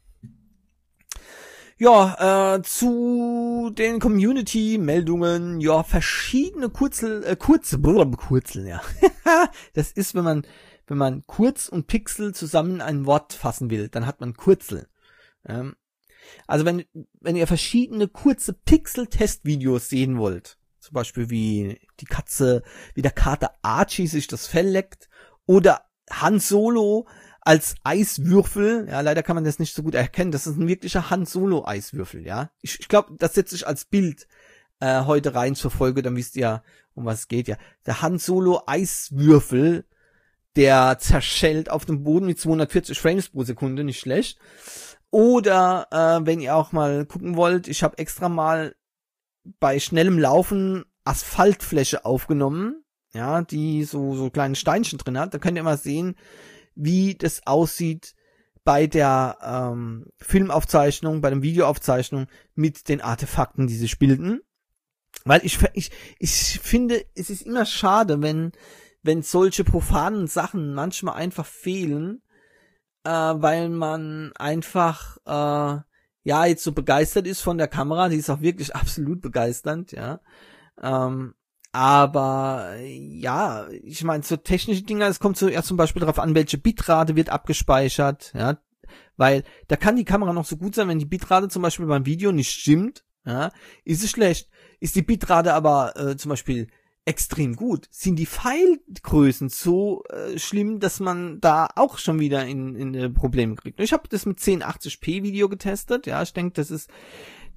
Ja, äh, zu den Community-Meldungen, ja, verschiedene Kurzel, äh, kurze, blub, Kurzel, ja. Das ist, wenn man, wenn man Kurz und Pixel zusammen in ein Wort fassen will, dann hat man Kurzel. Ähm, also wenn, wenn ihr verschiedene kurze Pixel-Testvideos sehen wollt, zum Beispiel wie die Katze, wie der Kater Archie sich das Fell leckt, oder Han Solo als Eiswürfel, ja, leider kann man das nicht so gut erkennen, das ist ein wirklicher Han Solo Eiswürfel, ja. Ich, ich glaube, das setze ich als Bild äh, heute rein zur Folge, dann wisst ihr, um was es geht, ja. Der Han Solo Eiswürfel, der zerschellt auf dem Boden mit zweihundertvierzig Frames pro Sekunde, nicht schlecht. Oder äh, wenn ihr auch mal gucken wollt, ich habe extra mal bei schnellem Laufen Asphaltfläche aufgenommen, ja, die so so kleine Steinchen drin hat. Da könnt ihr mal sehen, wie das aussieht bei der ähm, Filmaufzeichnung, bei der Videoaufzeichnung mit den Artefakten, die sich bilden. Weil ich ich ich finde, es ist immer schade, wenn wenn solche profanen Sachen manchmal einfach fehlen, äh, weil man einfach äh, ja jetzt so begeistert ist von der Kamera, die ist auch wirklich absolut begeisternd, ja. Ähm, aber ja, ich meine, so technische Dinge, es kommt so ja zum Beispiel darauf an, welche Bitrate wird abgespeichert, ja, weil da kann die Kamera noch so gut sein, wenn die Bitrate zum Beispiel beim Video nicht stimmt, ja, ist es schlecht. Ist die Bitrate aber äh, zum Beispiel extrem gut, sind die Pfeilgrößen so äh, schlimm, dass man da auch schon wieder in, in äh, Probleme kriegt. Ich habe das mit zehn achtzig p Video getestet, ja, ich denke, das ist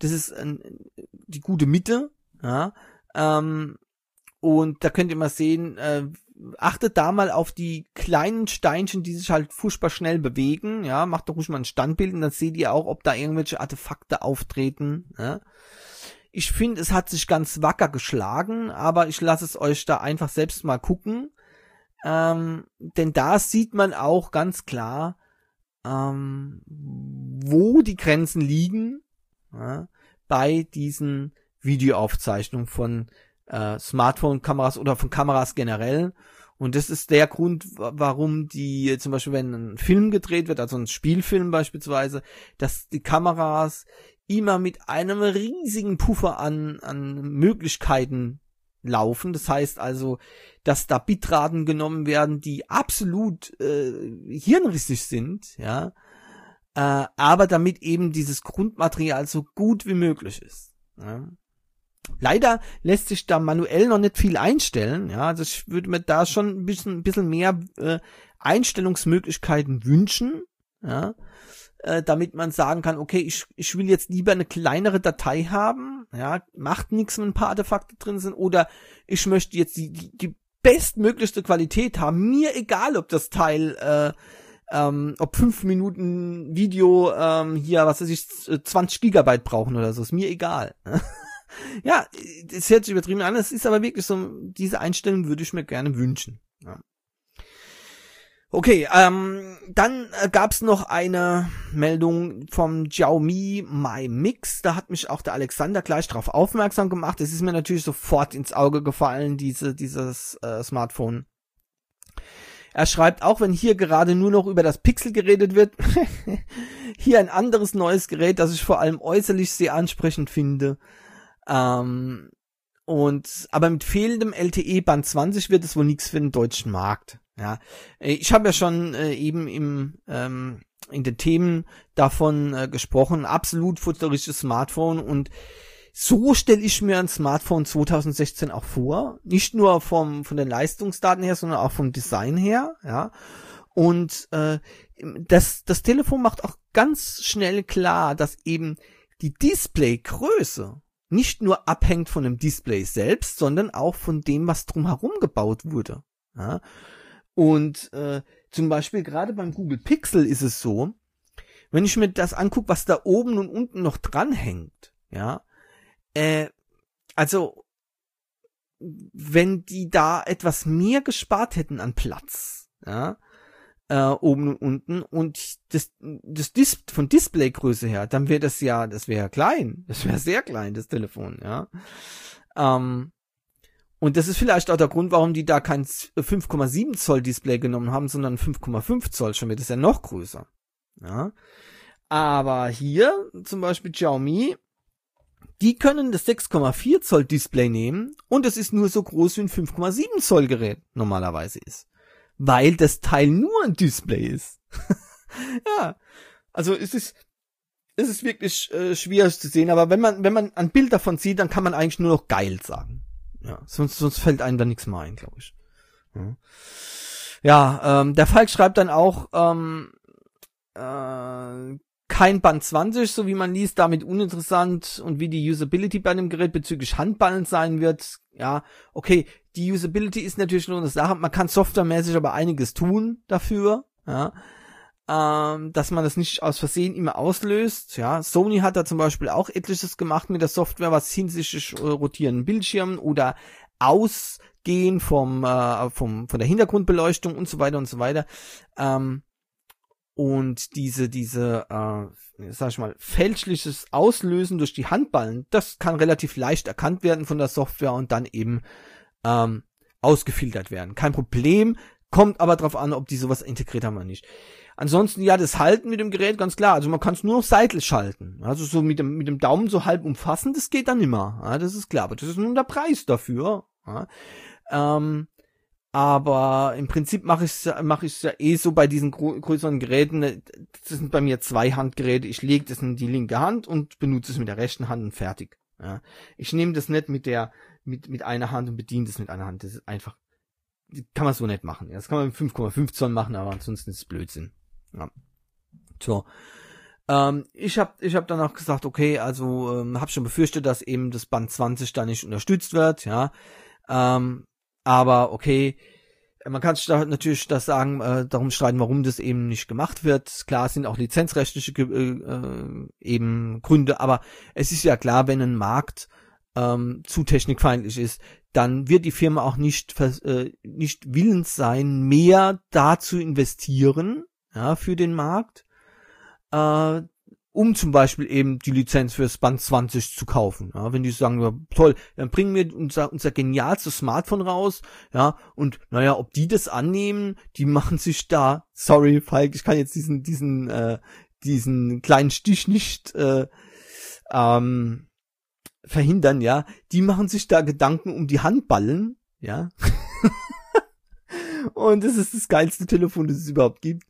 Das ist äh, die gute Mitte, ja, ähm, und da könnt ihr mal sehen, äh, achtet da mal auf die kleinen Steinchen, die sich halt furchtbar schnell bewegen, ja, macht doch ruhig mal ein Standbild und dann seht ihr auch, ob da irgendwelche Artefakte auftreten, ja. Ich finde, es hat sich ganz wacker geschlagen, aber ich lasse es euch da einfach selbst mal gucken, ähm, denn da sieht man auch ganz klar, ähm, wo die Grenzen liegen, ja, bei diesen Videoaufzeichnungen von äh, Smartphone-Kameras oder von Kameras generell. Und das ist der Grund, warum die, zum Beispiel wenn ein Film gedreht wird, also ein Spielfilm beispielsweise, dass die Kameras immer mit einem riesigen Puffer an, an Möglichkeiten laufen. Das heißt also, dass da Bitraten genommen werden, die absolut äh, hirnrissig sind, ja, äh, aber damit eben dieses Grundmaterial so gut wie möglich ist. Ja. Leider lässt sich da manuell noch nicht viel einstellen, ja, also ich würde mir da schon ein bisschen, ein bisschen mehr äh, Einstellungsmöglichkeiten wünschen, ja, äh, damit man sagen kann, okay, ich, ich will jetzt lieber eine kleinere Datei haben, ja, macht nichts, wenn ein paar Artefakte drin sind, oder ich möchte jetzt die, die, die bestmöglichste Qualität haben, mir egal, ob das Teil, äh, ähm, ob fünf Minuten Video, ähm, hier, was weiß ich, zwanzig Gigabyte brauchen oder so, ist mir egal. Ja, das hört sich übertrieben an, es ist aber wirklich so, diese Einstellung würde ich mir gerne wünschen. Ja. Okay, ähm, dann äh, gab's noch eine Meldung vom Xiaomi Mi Mix, da hat mich auch der Alexander gleich drauf aufmerksam gemacht. Es ist mir natürlich sofort ins Auge gefallen, diese dieses äh, Smartphone. Er schreibt, auch wenn hier gerade nur noch über das Pixel geredet wird, hier ein anderes neues Gerät, das ich vor allem äußerlich sehr ansprechend finde. Ähm, und aber mit fehlendem L T E Band zwanzig wird es wohl nichts für den deutschen Markt. Ja, ich habe ja schon äh, eben im ähm, in den Themen davon äh, gesprochen, absolut futuristisches Smartphone, und so stelle ich mir ein Smartphone zwanzig sechzehn auch vor, nicht nur vom von den Leistungsdaten her, sondern auch vom Design her, ja. Und äh, das das Telefon macht auch ganz schnell klar, dass eben die Displaygröße nicht nur abhängt von dem Display selbst, sondern auch von dem, was drumherum gebaut wurde. Ja? Und äh, zum Beispiel gerade beim Google Pixel ist es so, wenn ich mir das angucke, was da oben und unten noch dranhängt, ja, äh, also wenn die da etwas mehr gespart hätten an Platz, ja, äh, oben und unten, und das, das Dis von Displaygröße her, dann wäre das ja, das wäre klein, das wäre sehr klein, das Telefon, ja. Ähm, und das ist vielleicht auch der Grund, warum die da kein fünf Komma sieben Zoll Display genommen haben, sondern fünf Komma fünf Zoll, schon wird es ja noch größer, ja. Aber hier, zum Beispiel Xiaomi, die können das sechs Komma vier Zoll Display nehmen, und es ist nur so groß wie ein fünf Komma sieben Zoll Gerät normalerweise ist. Weil das Teil nur ein Display ist. Ja, also es ist, es ist wirklich äh, schwierig zu sehen, aber wenn man, wenn man ein Bild davon sieht, dann kann man eigentlich nur noch geil sagen. Ja, sonst, sonst fällt einem da nichts mehr ein, glaube ich. Ja, ja ähm, der Falk schreibt dann auch, ähm, äh, kein Band zwanzig, so wie man liest, damit uninteressant, und wie die Usability bei dem Gerät bezüglich Handballen sein wird. Ja, okay, die Usability ist natürlich nur eine Sache, man kann softwaremäßig aber einiges tun dafür, ja, ähm, dass man das nicht aus Versehen immer auslöst. Ja, Sony hat da zum Beispiel auch etliches gemacht mit der Software, was hinsichtlich äh, rotierenden Bildschirmen oder Ausgehen vom, äh, vom von der Hintergrundbeleuchtung und so weiter und so weiter. Ähm, Und diese, diese, äh, sag ich mal, fälschliches Auslösen durch die Handballen, das kann relativ leicht erkannt werden von der Software und dann eben ähm, ausgefiltert werden. Kein Problem, kommt aber drauf an, ob die sowas integriert haben oder nicht. Ansonsten, ja, das Halten mit dem Gerät, ganz klar, also man kann es nur noch seitlich schalten. Also so mit dem, mit dem Daumen so halb umfassen, das geht dann immer. Ja, das ist klar, aber das ist nun der Preis dafür. Ja. Ähm, Aber im Prinzip mache ich es mach ich's ja eh so bei diesen gro- größeren Geräten. Das sind bei mir zwei Handgeräte. Ich lege das in die linke Hand und benutze es mit der rechten Hand und fertig. Ja. Ich nehme das nicht mit der mit mit einer Hand und bediene das mit einer Hand. Das ist einfach, das kann man so nicht machen. Das kann man mit fünf Komma fünf Zoll machen, aber ansonsten ist es Blödsinn. Ja. So. Ähm, ich habe ich hab dann auch gesagt, okay, also ähm, habe schon befürchtet, dass eben das Band zwanzig da nicht unterstützt wird, ja. Ähm, aber okay, man kann sich da natürlich das sagen, äh, darum streiten, warum das eben nicht gemacht wird. Klar, es sind auch lizenzrechtliche äh, eben Gründe, aber es ist ja klar, wenn ein Markt ähm, zu technikfeindlich ist, dann wird die Firma auch nicht äh, nicht willens sein, mehr da zu investieren, ja, für den Markt, äh, um zum Beispiel eben die Lizenz fürs Band zwanzig zu kaufen. Ja, wenn die sagen, ja, toll, dann bringen wir unser, unser genialstes Smartphone raus, ja, und naja, ob die das annehmen, die machen sich da, sorry, Falk, ich kann jetzt diesen, diesen, äh, diesen kleinen Stich nicht äh, ähm, verhindern, ja, die machen sich da Gedanken um die Handballen, ja. Und das ist das geilste Telefon, das es überhaupt gibt.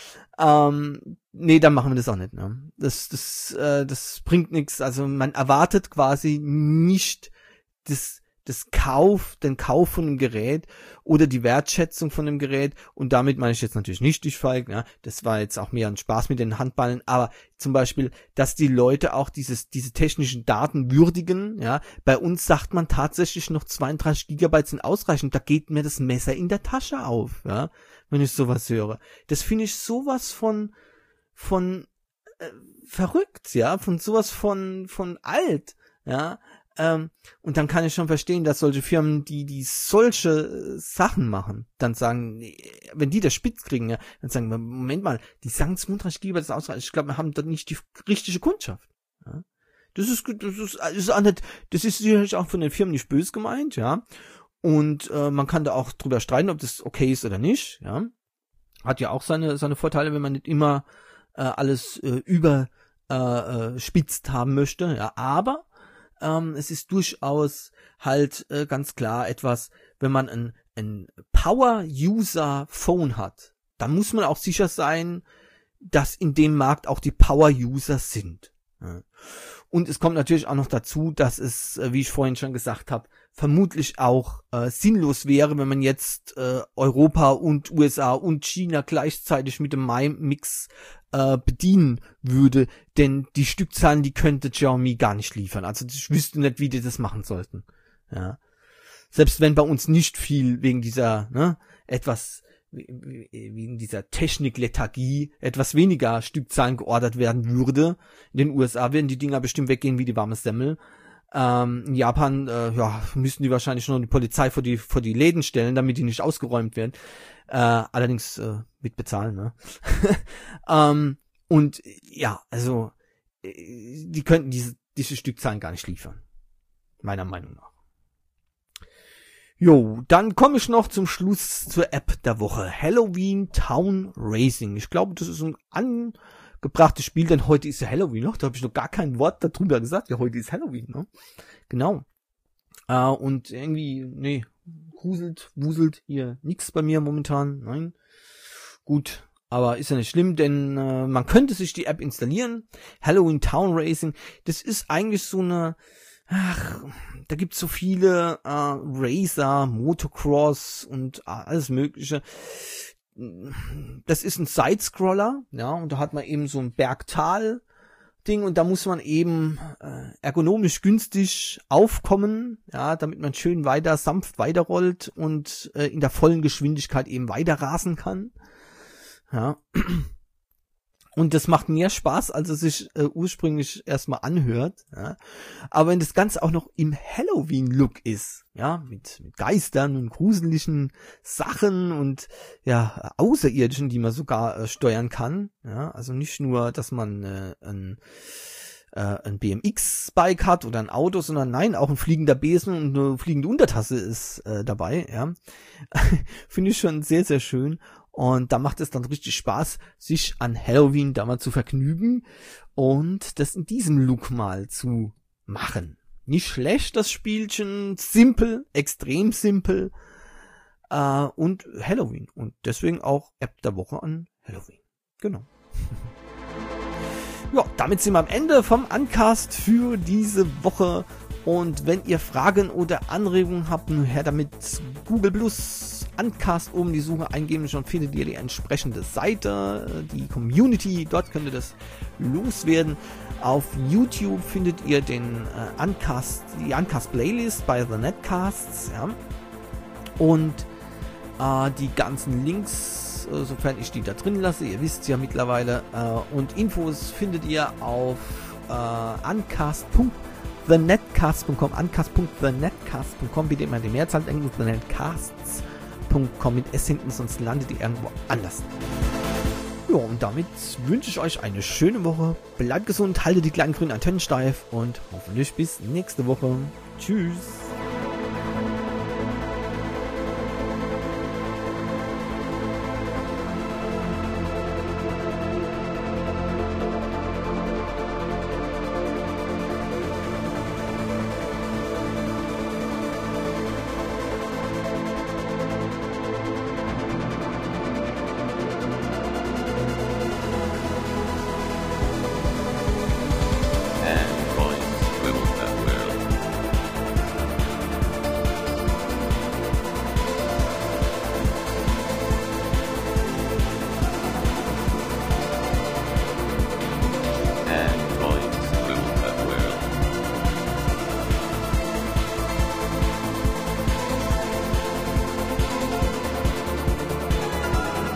Ähm, nee, dann machen wir das auch nicht, ne? Das, das, äh, das bringt nichts. Also man erwartet quasi nicht das, das Kauf, den Kauf von dem Gerät oder die Wertschätzung von dem Gerät. Und damit meine ich jetzt natürlich nicht dich, Falk, ne? Das war jetzt auch mehr ein Spaß mit den Handballen. Aber zum Beispiel, dass die Leute auch dieses, diese technischen Daten würdigen, ja. Bei uns sagt man tatsächlich noch zweiunddreißig Gigabyte sind ausreichend. Da geht mir das Messer in der Tasche auf, ja. Wenn ich sowas höre. Das finde ich sowas von, von, äh, verrückt, ja, von sowas von, von alt, ja, ähm, und dann kann ich schon verstehen, dass solche Firmen, die, die solche äh, Sachen machen, dann sagen, wenn die das spitz kriegen, ja, dann sagen wir, Moment mal, die sagen zweiunddreißig Gigabyte ist ausreichend, ich glaube, wir haben dort nicht die richtige Kundschaft, ja. Das ist, das ist, das ist auch nicht, das ist sicherlich auch von den Firmen nicht böse gemeint, ja. Und äh, man kann da auch drüber streiten, ob das okay ist oder nicht, ja. Hat ja auch seine seine Vorteile, wenn man nicht immer äh, alles äh, überspitzt äh, spitzt haben möchte, ja. Aber ähm, es ist durchaus halt äh, ganz klar etwas, wenn man ein, ein Power-User-Phone hat, dann muss man auch sicher sein, dass in dem Markt auch die Power-User sind. Ja. Und es kommt natürlich auch noch dazu, dass es, wie ich vorhin schon gesagt habe, vermutlich auch äh, sinnlos wäre, wenn man jetzt äh, Europa und U S A und China gleichzeitig mit dem Mi-Mix äh, bedienen würde, denn die Stückzahlen, die könnte Xiaomi gar nicht liefern. Also ich wüsste nicht, wie die das machen sollten. Ja. Selbst wenn bei uns nicht viel wegen dieser, ne, etwas wegen dieser Techniklethargie etwas weniger Stückzahlen geordert werden würde. In den U S A werden die Dinger bestimmt weggehen wie die warme Semmel. Ähm, in Japan, äh, ja, müssten die wahrscheinlich nur die Polizei vor die vor die Läden stellen, damit die nicht ausgeräumt werden. Äh, allerdings äh, mit bezahlen, ne? ähm, und ja, also die könnten diese diese Stückzahlen gar nicht liefern, meiner Meinung nach. Jo, dann komme ich noch zum Schluss zur App der Woche. Halloween Town Racing. Ich glaube, das ist ein angebrachtes Spiel, denn heute ist ja Halloween noch. Da habe ich noch gar kein Wort darüber gesagt. Ja, heute ist Halloween, ne? Genau. Äh, und irgendwie, nee, huselt, wuselt hier nix bei mir momentan. Nein. Gut, aber ist ja nicht schlimm, denn äh, man könnte sich die App installieren. Halloween Town Racing. Das ist eigentlich so eine... Ach, da gibt's so viele äh, Racer, Motocross und äh, alles mögliche. Das ist ein Sidescroller, ja, und da hat man eben so ein Bergtal-Ding und da muss man eben äh, ergonomisch günstig aufkommen, ja, damit man schön weiter, sanft weiterrollt und äh, in der vollen Geschwindigkeit eben weiter rasen kann. Ja. Und das macht mehr Spaß, als es sich äh, ursprünglich erstmal anhört. Ja. Aber wenn das Ganze auch noch im Halloween-Look ist, ja, mit, mit Geistern und gruseligen Sachen und ja, Außerirdischen, die man sogar äh, steuern kann. Ja, also nicht nur, dass man äh, ein, äh, ein B M X-Bike hat oder ein Auto, sondern nein, auch ein fliegender Besen und eine fliegende Untertasse ist äh, dabei. Ja, finde ich schon sehr, sehr schön. Und da macht es dann richtig Spaß, sich an Halloween da mal zu vergnügen und das in diesem Look mal zu machen. Nicht schlecht, das Spielchen, simpel, extrem simpel äh, und Halloween. Und deswegen auch App der Woche an Halloween. Genau. Ja, damit sind wir am Ende vom Uncast für diese Woche. Und wenn ihr Fragen oder Anregungen habt, her damit Google Plus, Uncast oben die Suche eingeben, schon findet ihr die entsprechende Seite, die Community, dort könnt ihr das loswerden. Auf YouTube findet ihr den äh, Uncast, die Uncast Playlist bei The Netcasts, ja. Und äh, die ganzen Links, äh, sofern ich die da drin lasse, ihr wisst ja mittlerweile, äh, und Infos findet ihr auf äh, uncast punkt the netcast punkt com, uncast punkt the netcast punkt com, bitte immer die Mehrzahl denken, the netcasts punkt com mit S hinten, sonst landet ihr irgendwo anders. Ja, und damit wünsche ich euch eine schöne Woche. Bleibt gesund, haltet die kleinen grünen Antennen steif und hoffentlich bis nächste Woche. Tschüss.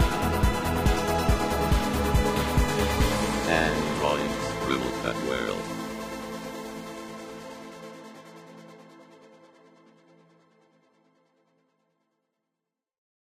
Androids rule that world.